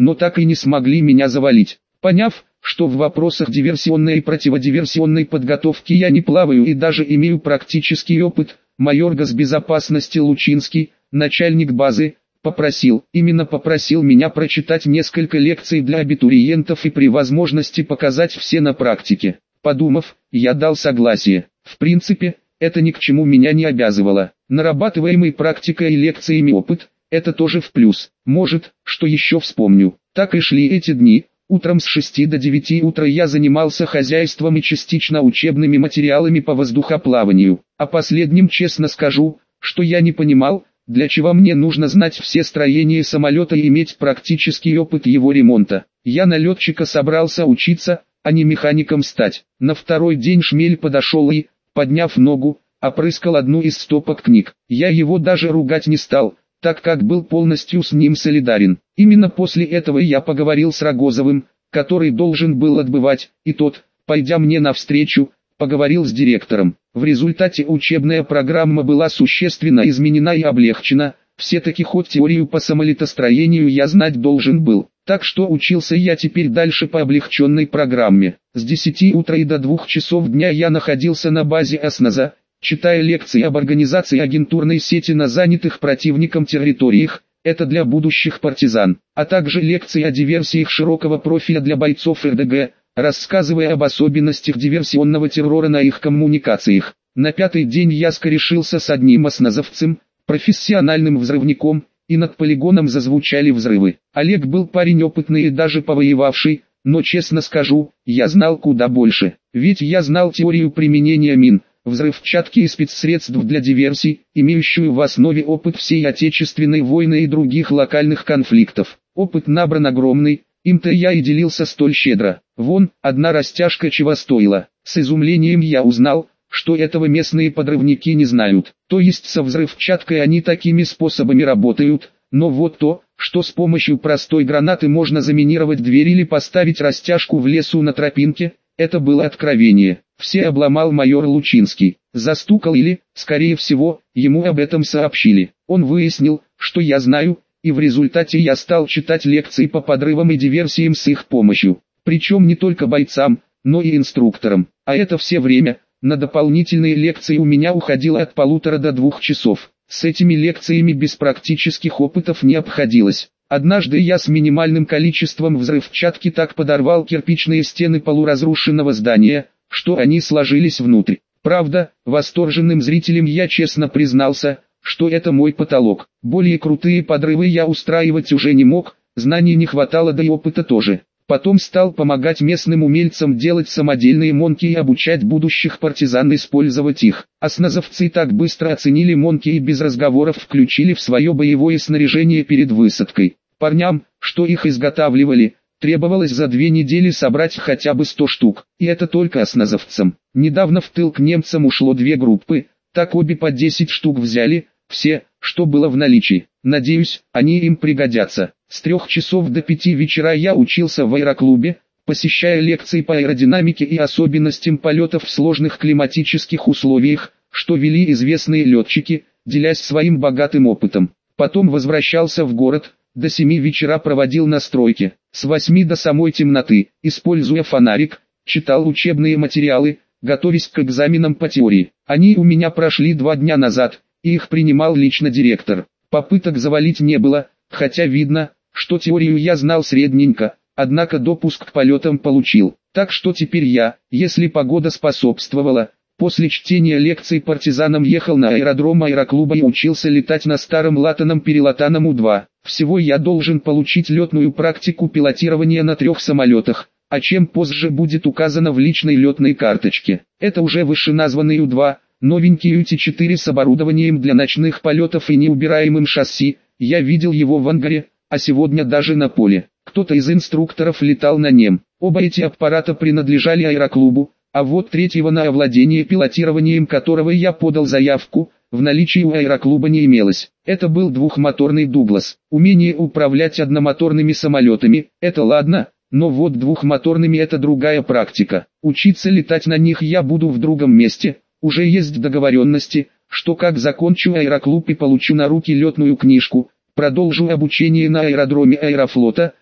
A: но так и не смогли меня завалить. Поняв, что в вопросах диверсионной и противодиверсионной подготовки я не плаваю и даже имею практический опыт, майор госбезопасности Лучинский, начальник базы, попросил, именно попросил меня прочитать несколько лекций для абитуриентов и при возможности показать все на практике. Подумав, я дал согласие. В принципе, это ни к чему меня не обязывало. Нарабатываемый практикой и лекциями опыт – это тоже в плюс. Может, что еще вспомню. Так и шли эти дни. Утром с шести до девяти утра я занимался хозяйством и частично учебными материалами по воздухоплаванию. А последним честно скажу, что я не понимал, для чего мне нужно знать все строения самолета и иметь практический опыт его ремонта. Я на летчика собрался учиться, а не механиком стать. На второй день Шмель подошел и, подняв ногу, опрыскал одну из стопок книг. Я его даже ругать не стал, так как был полностью с ним солидарен. Именно после этого я поговорил с Рогозовым, который должен был отбывать, и тот, пойдя мне навстречу, поговорил с директором. В результате учебная программа была существенно изменена и облегчена, все-таки хоть теорию по самолетостроению я знать должен был. Так что учился я теперь дальше по облегченной программе. С десяти утра и до двух часов дня я находился на базе ОСНАЗа, читая лекции об организации агентурной сети на занятых противником территориях, это для будущих партизан, а также лекции о диверсиях широкого профиля для бойцов эр дэ гэ, рассказывая об особенностях диверсионного террора на их коммуникациях. На пятый день я скорешился с одним осназовцем, профессиональным взрывником, и над полигоном зазвучали взрывы. Олег был парень опытный и даже повоевавший, но честно скажу, я знал куда больше. Ведь я знал теорию применения мин, взрывчатки и спецсредств для диверсий, имеющую в основе опыт всей Отечественной войны и других локальных конфликтов. Опыт набран огромный, им-то я и делился столь щедро. Вон, одна растяжка чего стоила. С изумлением я узнал, что этого местные подрывники не знают. То есть со взрывчаткой они такими способами работают, но вот то, что с помощью простой гранаты можно заминировать дверь или поставить растяжку в лесу на тропинке, это было откровение. Все обломал майор Лучинский. Застукал или, скорее всего, ему об этом сообщили. Он выяснил, что я знаю, и в результате я стал читать лекции по подрывам и диверсиям с их помощью. Причем не только бойцам, но и инструкторам. А это все время, на дополнительные лекции у меня уходило от полутора до двух часов. С этими лекциями без практических опытов не обходилось. Однажды я с минимальным количеством взрывчатки так подорвал кирпичные стены полуразрушенного здания, что они сложились внутрь. Правда, восторженным зрителям я честно признался, что это мой потолок. Более крутые подрывы я устраивать уже не мог, знаний не хватало, да и опыта тоже. Потом стал помогать местным умельцам делать самодельные монки и обучать будущих партизан использовать их. Осназовцы так быстро оценили монки и без разговоров включили в свое боевое снаряжение перед высадкой. Парням, что их изготавливали, требовалось за две недели собрать хотя бы сто штук. И это только осназовцам. Недавно в тыл к немцам ушло две группы, так обе по десять штук взяли, все, что было в наличии. Надеюсь, они им пригодятся. С трех часов до пяти вечера я учился в аэроклубе, посещая лекции по аэродинамике и особенностям полетов в сложных климатических условиях, что вели известные летчики, делясь своим богатым опытом. Потом возвращался в город, до семи вечера проводил на стройке, с восьми до самой темноты, используя фонарик, читал учебные материалы, готовясь к экзаменам по теории. Они у меня прошли два дня назад, и их принимал лично директор. Попыток завалить не было, хотя видно, что теорию я знал средненько, однако допуск к полетам получил. Так что теперь я, если погода способствовала, после чтения лекций партизанам ехал на аэродром аэроклуба и учился летать на старом латаном перелатаном У два. Всего я должен получить летную практику пилотирования на трех самолетах, о чем позже будет указано в личной летной карточке. Это уже вышеназванный У два, новенький Ю Ти четыре с оборудованием для ночных полетов и неубираемым шасси. Я видел его в ангаре, а сегодня даже на поле. Кто-то из инструкторов летал на нем. Оба эти аппарата принадлежали аэроклубу, а вот третьего на овладение пилотированием которого я подал заявку, в наличии у аэроклуба не имелось. Это был двухмоторный Дуглас. Умение управлять одномоторными самолетами – это ладно, но вот двухмоторными – это другая практика. Учиться летать на них я буду в другом месте, уже есть договоренности, что как закончу аэроклуб и получу на руки летную книжку, продолжу обучение на аэродроме Аэрофлота,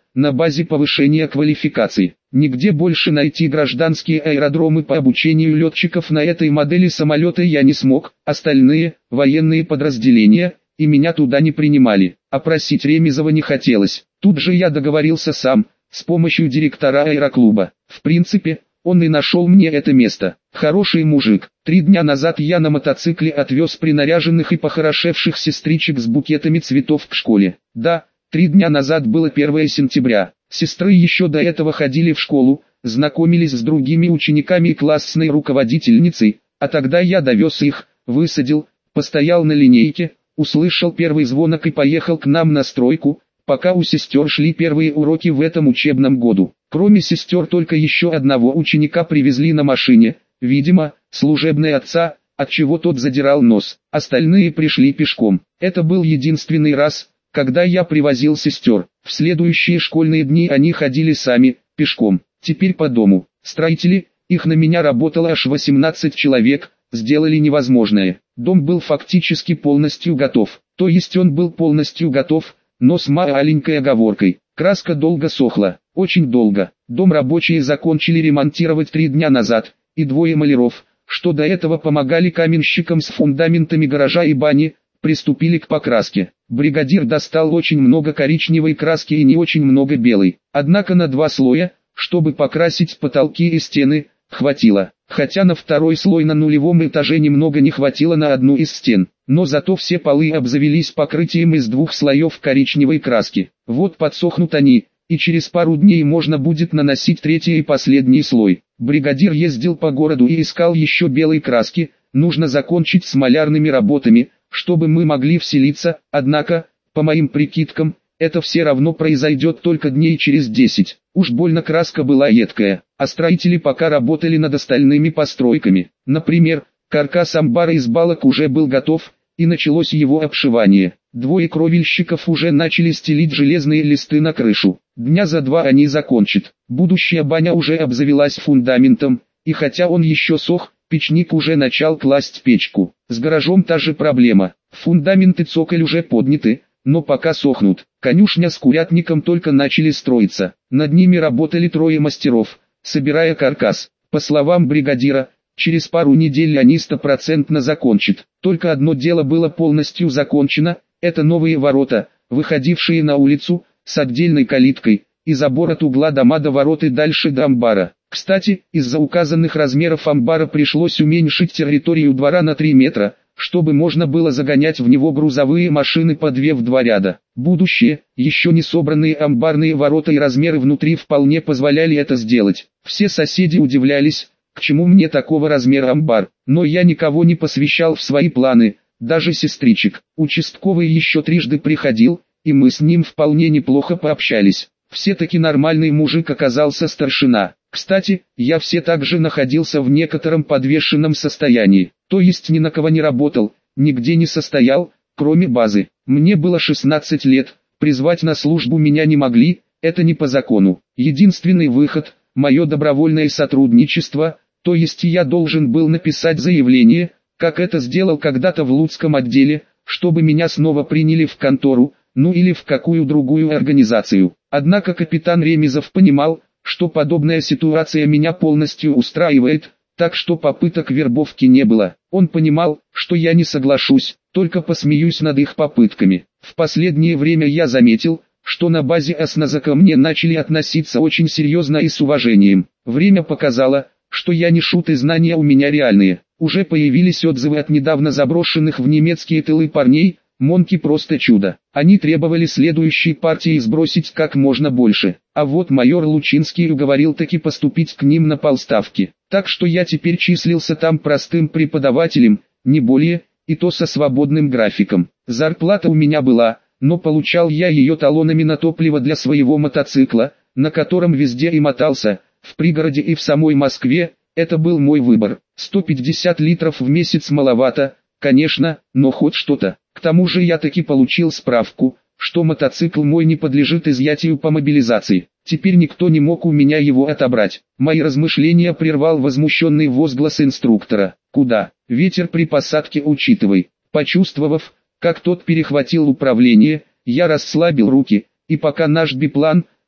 A: на базе повышения квалификации. Нигде больше найти гражданские аэродромы по обучению летчиков на этой модели самолета я не смог, остальные, военные подразделения, и меня туда не принимали, а просить Ремизова не хотелось. Тут же я договорился сам, с помощью директора аэроклуба. В принципе, он и нашел мне это место. Хороший мужик. Три дня назад я на мотоцикле отвез принаряженных и похорошевших сестричек с букетами цветов к школе. Да, три дня назад было первое сентября. Сестры еще до этого ходили в школу, знакомились с другими учениками и классной руководительницей, а тогда я довез их, высадил, постоял на линейке, услышал первый звонок и поехал к нам на стройку, пока у сестер шли первые уроки в этом учебном году. Кроме сестер только еще одного ученика привезли на машине, видимо, служебный отца, отчего тот задирал нос. Остальные пришли пешком. Это был единственный раз, когда я привозил сестер. В следующие школьные дни они ходили сами, пешком. Теперь по дому. Строители, их на меня работало аж восемнадцать человек, сделали невозможное. Дом был фактически полностью готов. То есть он был полностью готов, но с маленькой оговоркой. Краска долго сохла, очень долго. Дом рабочие закончили ремонтировать три дня назад, и двое маляров, что до этого помогали каменщикам с фундаментами гаража и бани, приступили к покраске. Бригадир достал очень много коричневой краски и не очень много белой. Однако на два слоя, чтобы покрасить потолки и стены, хватило. Хотя на второй слой на нулевом этаже немного не хватило на одну из стен. Но зато все полы обзавелись покрытием из двух слоев коричневой краски. Вот подсохнут они, и через пару дней можно будет наносить третий и последний слой. Бригадир ездил по городу и искал еще белой краски, нужно закончить с малярными работами, чтобы мы могли вселиться, однако, по моим прикидкам, это все равно произойдет только дней через десять. Уж больно краска была едкая, а строители пока работали над остальными постройками. Например, каркас амбара из балок уже был готов, и началось его обшивание. Двое кровельщиков уже начали стелить железные листы на крышу. Дня за два они закончат. Будущая баня уже обзавелась фундаментом, и хотя он еще сох, печник уже начал класть печку. С гаражом та же проблема. Фундамент и цоколь уже подняты, но пока сохнут. Конюшня с курятником только начали строиться. Над ними работали трое мастеров, собирая каркас. По словам бригадира, через пару недель они стопроцентно закончат. Только одно дело было полностью закончено, это новые ворота, выходившие на улицу, с отдельной калиткой, и забор от угла дома до ворот и дальше до амбара. Кстати, из-за указанных размеров амбара пришлось уменьшить территорию двора на три метра, чтобы можно было загонять в него грузовые машины по две в два ряда. Будущее, еще не собранные амбарные ворота и размеры внутри вполне позволяли это сделать. Все соседи удивлялись, к чему мне такого размера амбар, но я никого не посвящал в свои планы, даже сестричек. Участковый еще трижды приходил, и мы с ним вполне неплохо пообщались. Все-таки нормальный мужик оказался старшина. Кстати, я все так же находился в некотором подвешенном состоянии, то есть ни на кого не работал, нигде не состоял, кроме базы. Мне было шестнадцать лет, призвать на службу меня не могли, это не по закону. Единственный выход – мое добровольное сотрудничество, то есть я должен был написать заявление, как это сделал когда-то в Луцком отделе, чтобы меня снова приняли в контору, ну или в какую другую организацию. Однако капитан Ремизов понимал, что подобная ситуация меня полностью устраивает, так что попыток вербовки не было. Он понимал, что я не соглашусь, только посмеюсь над их попытками. В последнее время я заметил, что на базе ОСНАЗа ко мне начали относиться очень серьезно и с уважением. Время показало, что я не шут и знания у меня реальные. Уже появились отзывы от недавно заброшенных в немецкие тылы парней. Монки просто чудо. Они требовали следующей партии сбросить как можно больше. А вот майор Лучинский уговорил таки поступить к ним на полставки. Так что я теперь числился там простым преподавателем, не более, и то со свободным графиком. Зарплата у меня была, но получал я ее талонами на топливо для своего мотоцикла, на котором везде и мотался, в пригороде и в самой Москве. Это был мой выбор. сто пятьдесят литров в месяц маловато, конечно, но хоть что-то. К тому же я таки получил справку, что мотоцикл мой не подлежит изъятию по мобилизации. Теперь никто не мог у меня его отобрать. Мои размышления прервал возмущенный возглас инструктора. «Куда? Ветер при посадке учитывай». Почувствовав, как тот перехватил управление, я расслабил руки, и пока наш биплан,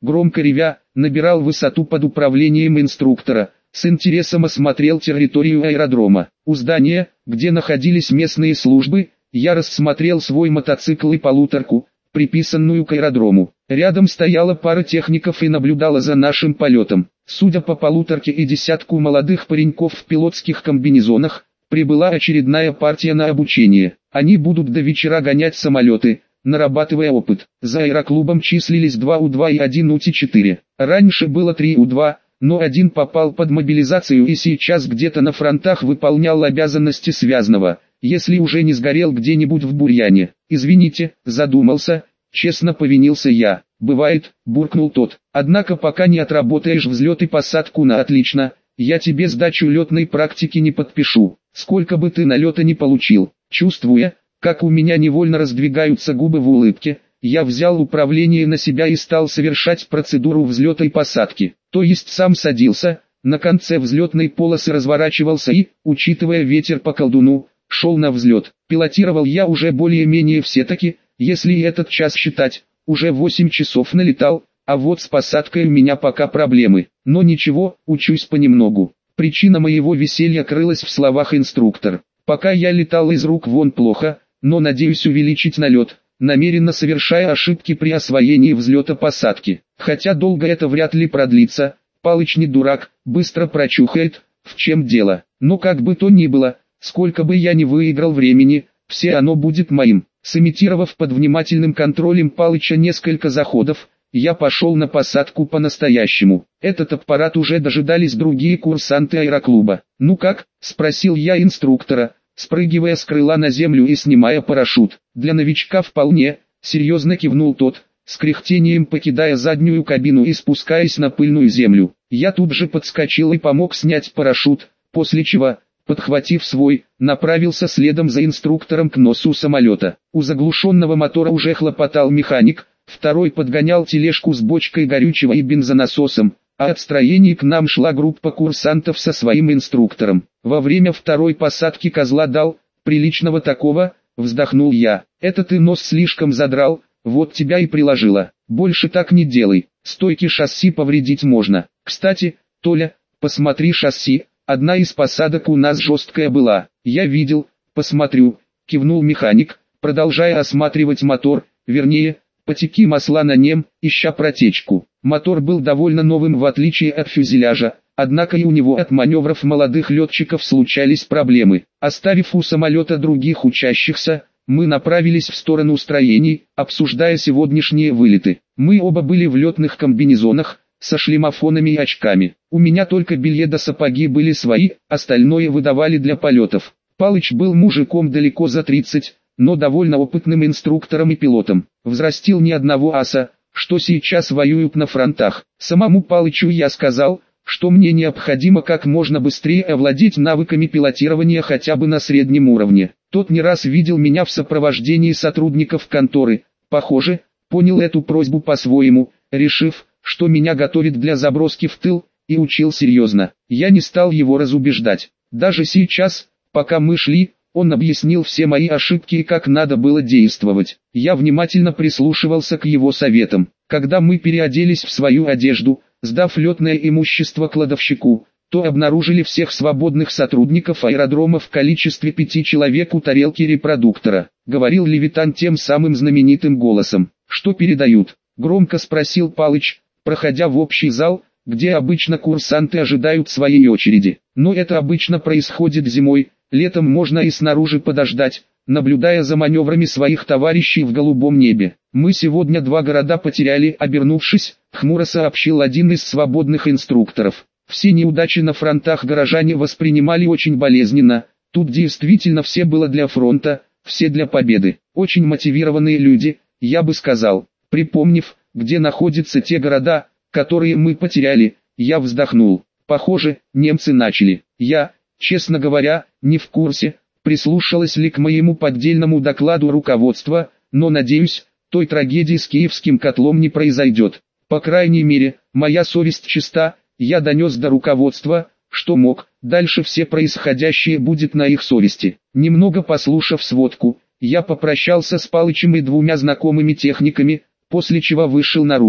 A: громко ревя, набирал высоту под управлением инструктора. С интересом осмотрел территорию аэродрома. У здания, где находились местные службы, я рассмотрел свой мотоцикл и полуторку, приписанную к аэродрому. Рядом стояла пара техников и наблюдала за нашим полетом. Судя по полуторке и десятку молодых пареньков в пилотских комбинезонах, прибыла очередная партия на обучение. Они будут до вечера гонять самолеты, нарабатывая опыт. За аэроклубом числились два У два и один У Т четыре. Раньше было три У два, но один попал под мобилизацию и сейчас где-то на фронтах выполнял обязанности связного, если уже не сгорел где-нибудь в бурьяне. «Извините, задумался», — честно повинился я. «Бывает», — буркнул тот. «Однако пока не отработаешь взлет и посадку на отлично, я тебе сдачу летной практики не подпишу, сколько бы ты налета не получил». Чувствуя, как у меня невольно раздвигаются губы в улыбке, я взял управление на себя и стал совершать процедуру взлета и посадки. То есть сам садился, на конце взлетной полосы разворачивался и, учитывая ветер по колдуну, шел на взлет. Пилотировал я уже более-менее все-таки, если и этот час считать, уже восемь часов налетал, а вот с посадкой у меня пока проблемы. Но ничего, учусь понемногу. Причина моего веселья крылась в словах инструктор. Пока я летал из рук вон плохо, но надеюсь увеличить налет, намеренно совершая ошибки при освоении взлета-посадки. Хотя долго это вряд ли продлится, Палыч не дурак, быстро прочухает, в чем дело. Но как бы то ни было, сколько бы я ни выиграл времени, все оно будет моим. Сымитировав под внимательным контролем Палыча несколько заходов, я пошел на посадку по-настоящему. Этот аппарат уже дожидались другие курсанты аэроклуба. «Ну как?» – спросил я инструктора, спрыгивая с крыла на землю и снимая парашют. «Для новичка вполне», – серьезно кивнул тот, с кряхтением покидая заднюю кабину и спускаясь на пыльную землю. Я тут же подскочил и помог снять парашют, после чего, подхватив свой, направился следом за инструктором к носу самолета. У заглушенного мотора уже хлопотал механик, второй подгонял тележку с бочкой горючего и бензонасосом, а от строений к нам шла группа курсантов со своим инструктором. Во время второй посадки козла дал, приличного такого, вздохнул я. Это ты нос слишком задрал, вот тебя и приложило. Больше так не делай, стойки шасси повредить можно. Кстати, Толя, посмотри шасси, одна из посадок у нас жесткая была. Я видел, посмотрю, кивнул механик, продолжая осматривать мотор, вернее, потеки масла на нем, ища протечку. Мотор был довольно новым в отличие от фюзеляжа, однако и у него от маневров молодых летчиков случались проблемы. Оставив у самолета других учащихся, мы направились в сторону строений, обсуждая сегодняшние вылеты. Мы оба были в летных комбинезонах, со шлемофонами и очками. У меня только белье да сапоги были свои, остальное выдавали для полетов. Палыч был мужиком далеко за тридцать, но довольно опытным инструктором и пилотом. Взрастил ни одного аса, что сейчас воюют на фронтах. Самому Палычу я сказал, что мне необходимо как можно быстрее овладеть навыками пилотирования хотя бы на среднем уровне. Тот не раз видел меня в сопровождении сотрудников конторы, похоже, понял эту просьбу по-своему, решив, что меня готовит для заброски в тыл, и учил серьезно. Я не стал его разубеждать. Даже сейчас, пока мы шли, он объяснил все мои ошибки и как надо было действовать. Я внимательно прислушивался к его советам. Когда мы переоделись в свою одежду, сдав летное имущество кладовщику, то обнаружили всех свободных сотрудников аэродрома в количестве пяти человек у тарелки репродуктора. Говорил Левитан тем самым знаменитым голосом. «Что передают?» — громко спросил Палыч, проходя в общий зал, где обычно курсанты ожидают своей очереди. Но это обычно происходит зимой, летом можно и снаружи подождать, наблюдая за маневрами своих товарищей в голубом небе. «Мы сегодня два города потеряли», — обернувшись, хмуро сообщил один из свободных инструкторов. Все неудачи на фронтах горожане воспринимали очень болезненно, тут действительно все было для фронта, все для победы. Очень мотивированные люди, я бы сказал. Припомнив, где находятся те города, которые мы потеряли, я вздохнул. Похоже, немцы начали. Я, честно говоря, не в курсе, прислушалось ли к моему поддельному докладу руководство, но надеюсь, той трагедии с киевским котлом не произойдет. По крайней мере, моя совесть чиста, я донес до руководства, что мог, дальше все происходящее будет на их совести. Немного послушав сводку, я попрощался с Палычем и двумя знакомыми техниками, после чего вышел наружу.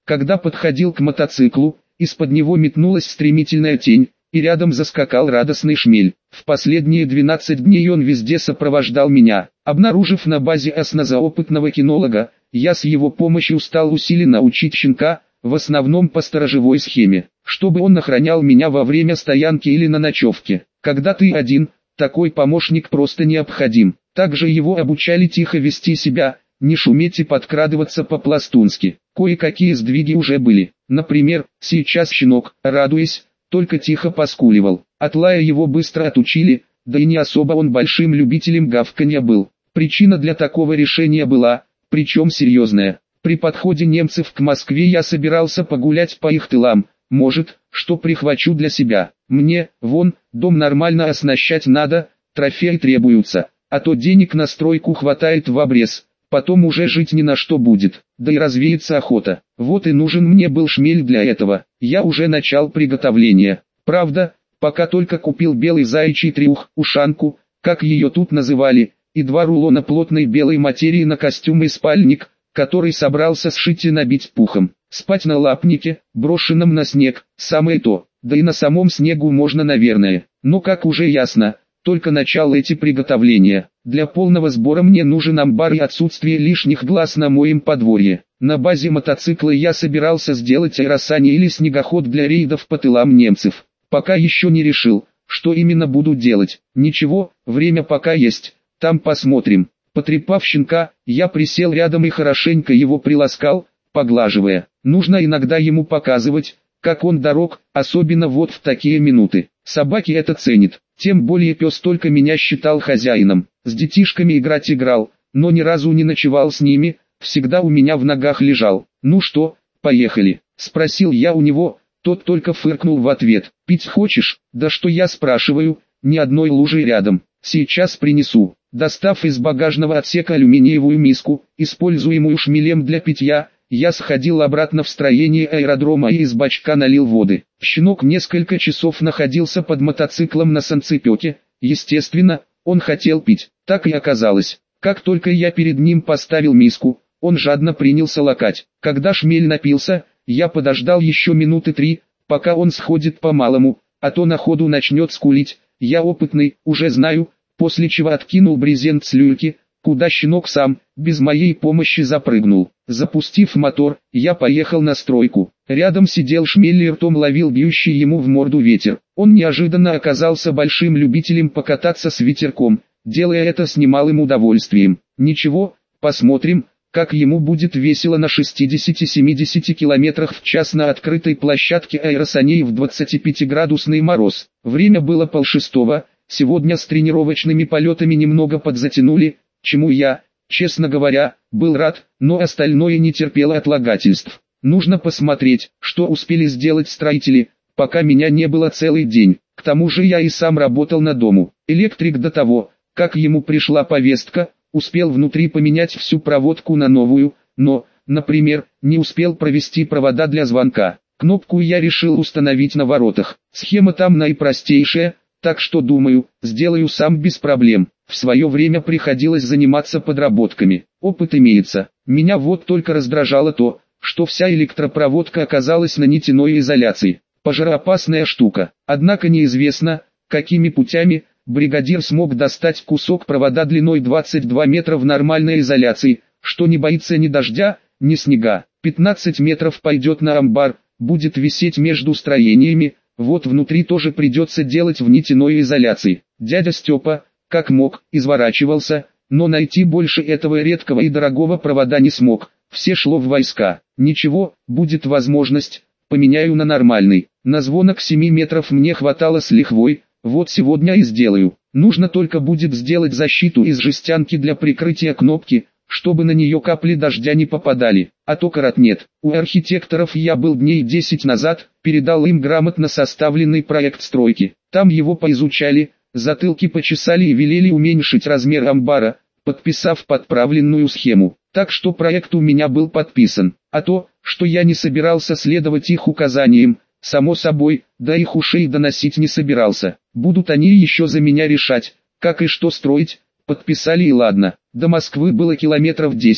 A: Когда подходил к мотоциклу, из-под него метнулась стремительная тень, и рядом заскакал радостный шмель. В последние двенадцать дней он везде сопровождал меня. Обнаружив на базе оснозоопытного кинолога, я с его помощью стал усиленно учить щенка, в основном по сторожевой схеме, чтобы он охранял меня во время стоянки или на ночевке. Когда ты один, такой помощник просто необходим. Также его обучали тихо вести себя, не шуметь и подкрадываться по-пластунски. Кое-какие сдвиги уже были. Например, сейчас щенок, радуясь, только тихо поскуливал. От лая его быстро отучили, да и не особо он большим любителем гавканья был. Причина для такого решения была, причем серьезная. При подходе немцев к Москве я собирался погулять по их тылам, может, что прихвачу для себя. Мне, вон, дом нормально оснащать надо, трофеи требуются, а то денег на стройку хватает в обрез, потом уже жить ни на что будет, да и развеется охота. Вот и нужен мне был шмель для этого. Я уже начал приготовление. Правда, пока только купил белый заячий трюх, ушанку, как ее тут называли, и два рулона плотной белой материи на костюм и спальник, который собрался сшить и набить пухом. Спать на лапнике, брошенном на снег, самое то, да и на самом снегу можно, наверное. Но как уже ясно, только начало эти приготовления. Для полного сбора мне нужен амбар и отсутствие лишних глаз на моем подворье. На базе мотоцикла я собирался сделать аэросани или снегоход для рейдов по тылам немцев. Пока еще не решил, что именно буду делать. Ничего, время пока есть, там посмотрим. Потрепав щенка, я присел рядом и хорошенько его приласкал, поглаживая. Нужно иногда ему показывать, как он дорог, особенно вот в такие минуты. Собаки это ценят, тем более пес только меня считал хозяином. С детишками играть играл, но ни разу не ночевал с ними, всегда у меня в ногах лежал. «Ну что, поехали?» – спросил я у него, тот только фыркнул в ответ. «Пить хочешь?» «Да что я спрашиваю, ни одной лужи рядом. Сейчас принесу». Достав из багажного отсека алюминиевую миску, используемую шмелем для питья, я сходил обратно в строение аэродрома и из бачка налил воды. Щенок несколько часов находился под мотоциклом на санцепёке, естественно, он хотел пить. Так и оказалось. Как только я перед ним поставил миску, он жадно принялся лакать. Когда шмель напился, я подождал еще минуты три, пока он сходит по-малому, а то на ходу начнет скулить. Я опытный, уже знаю. После чего откинул брезент с люльки, куда щенок сам, без моей помощи запрыгнул. Запустив мотор, я поехал на стройку. Рядом сидел шмель и ртом ловил бьющий ему в морду ветер. Он неожиданно оказался большим любителем покататься с ветерком, делая это с немалым удовольствием. Ничего, посмотрим, как ему будет весело на шестидесяти-семидесяти километрах в час на открытой площадке аэросаней в двадцатипятиградусный мороз. Время было полшестого. Сегодня с тренировочными полетами немного подзатянули, чему я, честно говоря, был рад, но остальное не терпело отлагательств. Нужно посмотреть, что успели сделать строители, пока меня не было целый день. К тому же я и сам работал на дому. Электрик до того, как ему пришла повестка, успел внутри поменять всю проводку на новую, но, например, не успел провести провода для звонка. Кнопку я решил установить на воротах. Схема там наипростейшая. Так что думаю, сделаю сам без проблем. В свое время приходилось заниматься подработками. Опыт имеется. Меня вот только раздражало то, что вся электропроводка оказалась на нитяной изоляции. Пожароопасная штука. Однако неизвестно, какими путями бригадир смог достать кусок провода длиной двадцать два метра в нормальной изоляции, что не боится ни дождя, ни снега. пятнадцать метров пойдет на амбар, будет висеть между строениями. Вот внутри тоже придется делать в нитяной изоляции. Дядя Степа, как мог, изворачивался, но найти больше этого редкого и дорогого провода не смог. Все шло в войска. Ничего, будет возможность, поменяю на нормальный. На звонок семи метров мне хватало с лихвой, вот сегодня и сделаю. Нужно только будет сделать защиту из жестянки для прикрытия кнопки, чтобы на нее капли дождя не попадали, а то коротнет. У архитекторов я был дней десять назад, передал им грамотно составленный проект стройки. Там его поизучали, затылки почесали и велели уменьшить размер амбара, подписав подправленную схему. Так что проект у меня был подписан. А то, что я не собирался следовать их указаниям, само собой, до их ушей доносить не собирался. Будут они еще за меня решать, как и что строить. Подписали и ладно. До Москвы было километров десять,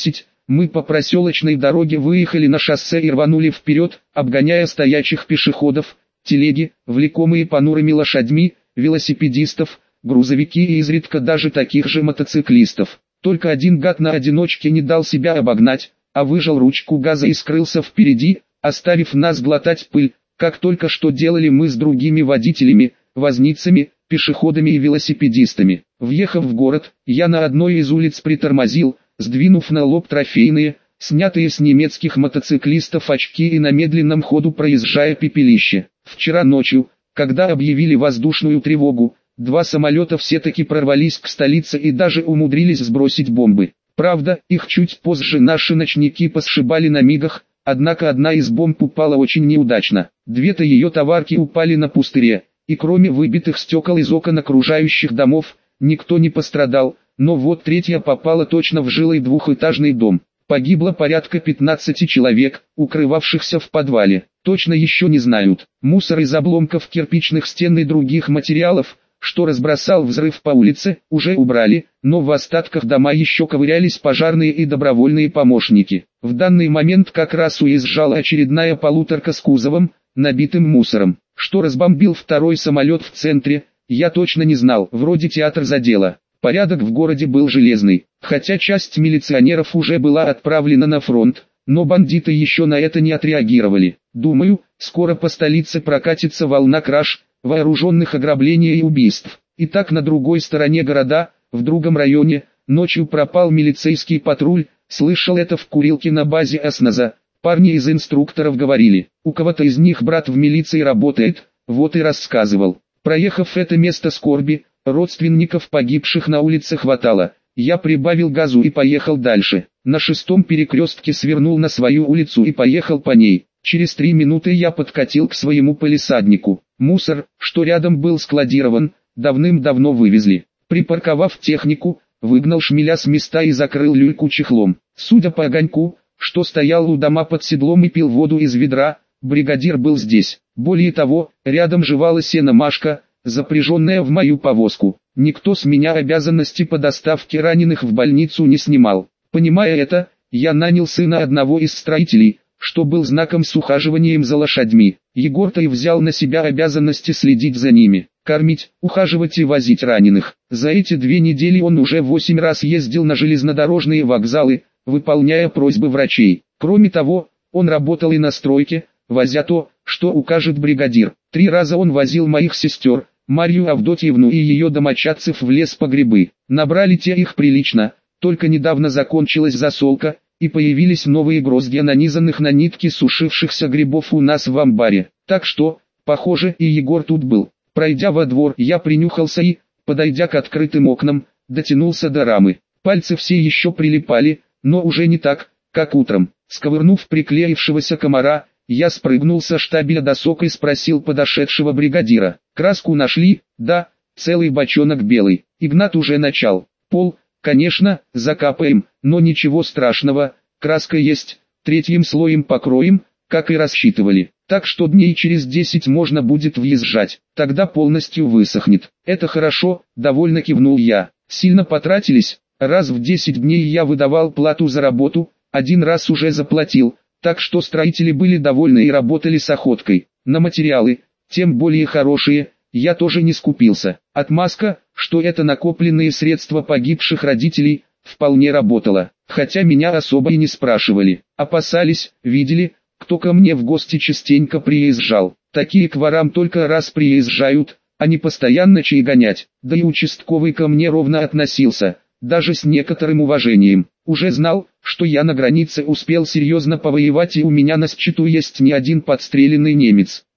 A: Мы по проселочной дороге выехали на шоссе и рванули вперед, обгоняя стоячих пешеходов, телеги, влекомые понурыми лошадьми, велосипедистов, грузовики и изредка даже таких же мотоциклистов. Только один гад на одиночке не дал себя обогнать, а выжал ручку газа и скрылся впереди, оставив нас глотать пыль, как только что делали мы с другими водителями, возницами, пешеходами и велосипедистами. Въехав в город, я на одной из улиц притормозил, сдвинув на лоб трофейные, снятые с немецких мотоциклистов очки и на медленном ходу проезжая пепелище. Вчера ночью, когда объявили воздушную тревогу, два самолета все-таки прорвались к столице и даже умудрились сбросить бомбы. Правда, их чуть позже наши ночники посшибали на мигах, однако одна из бомб упала очень неудачно. Две-то ее товарки упали на пустыре, и кроме выбитых стекол из окон окружающих домов, никто не пострадал, но вот третья попала точно в жилой двухэтажный дом. Погибло порядка пятнадцати человек, укрывавшихся в подвале. Точно еще не знают. Мусор из обломков кирпичных стен и других материалов, что разбросал взрыв по улице, уже убрали, но в остатках дома еще ковырялись пожарные и добровольные помощники. В данный момент как раз уезжала очередная полуторка с кузовом, набитым мусором. Что разбомбил второй самолет в центре, я точно не знал, вроде театр задело. Порядок в городе был железный, хотя часть милиционеров уже была отправлена на фронт, но бандиты еще на это не отреагировали. Думаю, скоро по столице прокатится волна краж, вооруженных ограблений и убийств. И так на другой стороне города, в другом районе, ночью пропал милицейский патруль, слышал это в курилке на базе ОСНАЗа. Парни из инструкторов говорили, у кого-то из них брат в милиции работает, вот и рассказывал. Проехав это место скорби, родственников погибших на улице хватало. Я прибавил газу и поехал дальше. На шестом перекрестке свернул на свою улицу и поехал по ней. Через три минуты я подкатил к своему палисаднику. Мусор, что рядом был складирован, давным-давно вывезли. Припарковав технику, выгнал шмеля с места и закрыл люльку чехлом. Судя по огоньку, что стоял у дома под седлом и пил воду из ведра, бригадир был здесь. Более того, рядом жевала сено Машка, запряженная в мою повозку. Никто с меня обязанности по доставке раненых в больницу не снимал. Понимая это, я нанял сына одного из строителей, что был знаком с ухаживанием за лошадьми. Егор-то и взял на себя обязанности следить за ними, кормить, ухаживать и возить раненых. За эти две недели он уже восемь раз ездил на железнодорожные вокзалы, выполняя просьбы врачей. Кроме того, он работал и на стройке, возя то, что укажет бригадир. Три раза он возил моих сестер, Марью Авдотьевну и ее домочадцев в лес по грибы. Набрали те их прилично, только недавно закончилась засолка, и появились новые гроздья нанизанных на нитки сушившихся грибов у нас в амбаре. Так что, похоже, и Егор тут был. Пройдя во двор, я принюхался и, подойдя к открытым окнам, дотянулся до рамы. Пальцы все еще прилипали, но уже не так, как утром. Сковырнув приклеившегося комара, я спрыгнул со штабеля досок и спросил подошедшего бригадира. Краску нашли? Да, целый бочонок белый. Игнат уже начал. Пол, конечно, закапаем, но ничего страшного, краска есть, третьим слоем покроем, как и рассчитывали. Так что дней через десять можно будет въезжать, тогда полностью высохнет. Это хорошо, довольно кивнул я. Сильно потратились, раз в десять дней я выдавал плату за работу, один раз уже заплатил. Так что строители были довольны и работали с охоткой. На материалы, тем более хорошие, я тоже не скупился. Отмазка, что это накопленные средства погибших родителей, вполне работала. Хотя меня особо и не спрашивали. Опасались, видели, кто ко мне в гости частенько приезжал. Такие к ворам только раз приезжают, а не постоянно чай гонять. Да и участковый ко мне ровно относился, даже с некоторым уважением. Уже знал, что я на границе успел серьезно повоевать и у меня на счету есть не один подстреленный немец.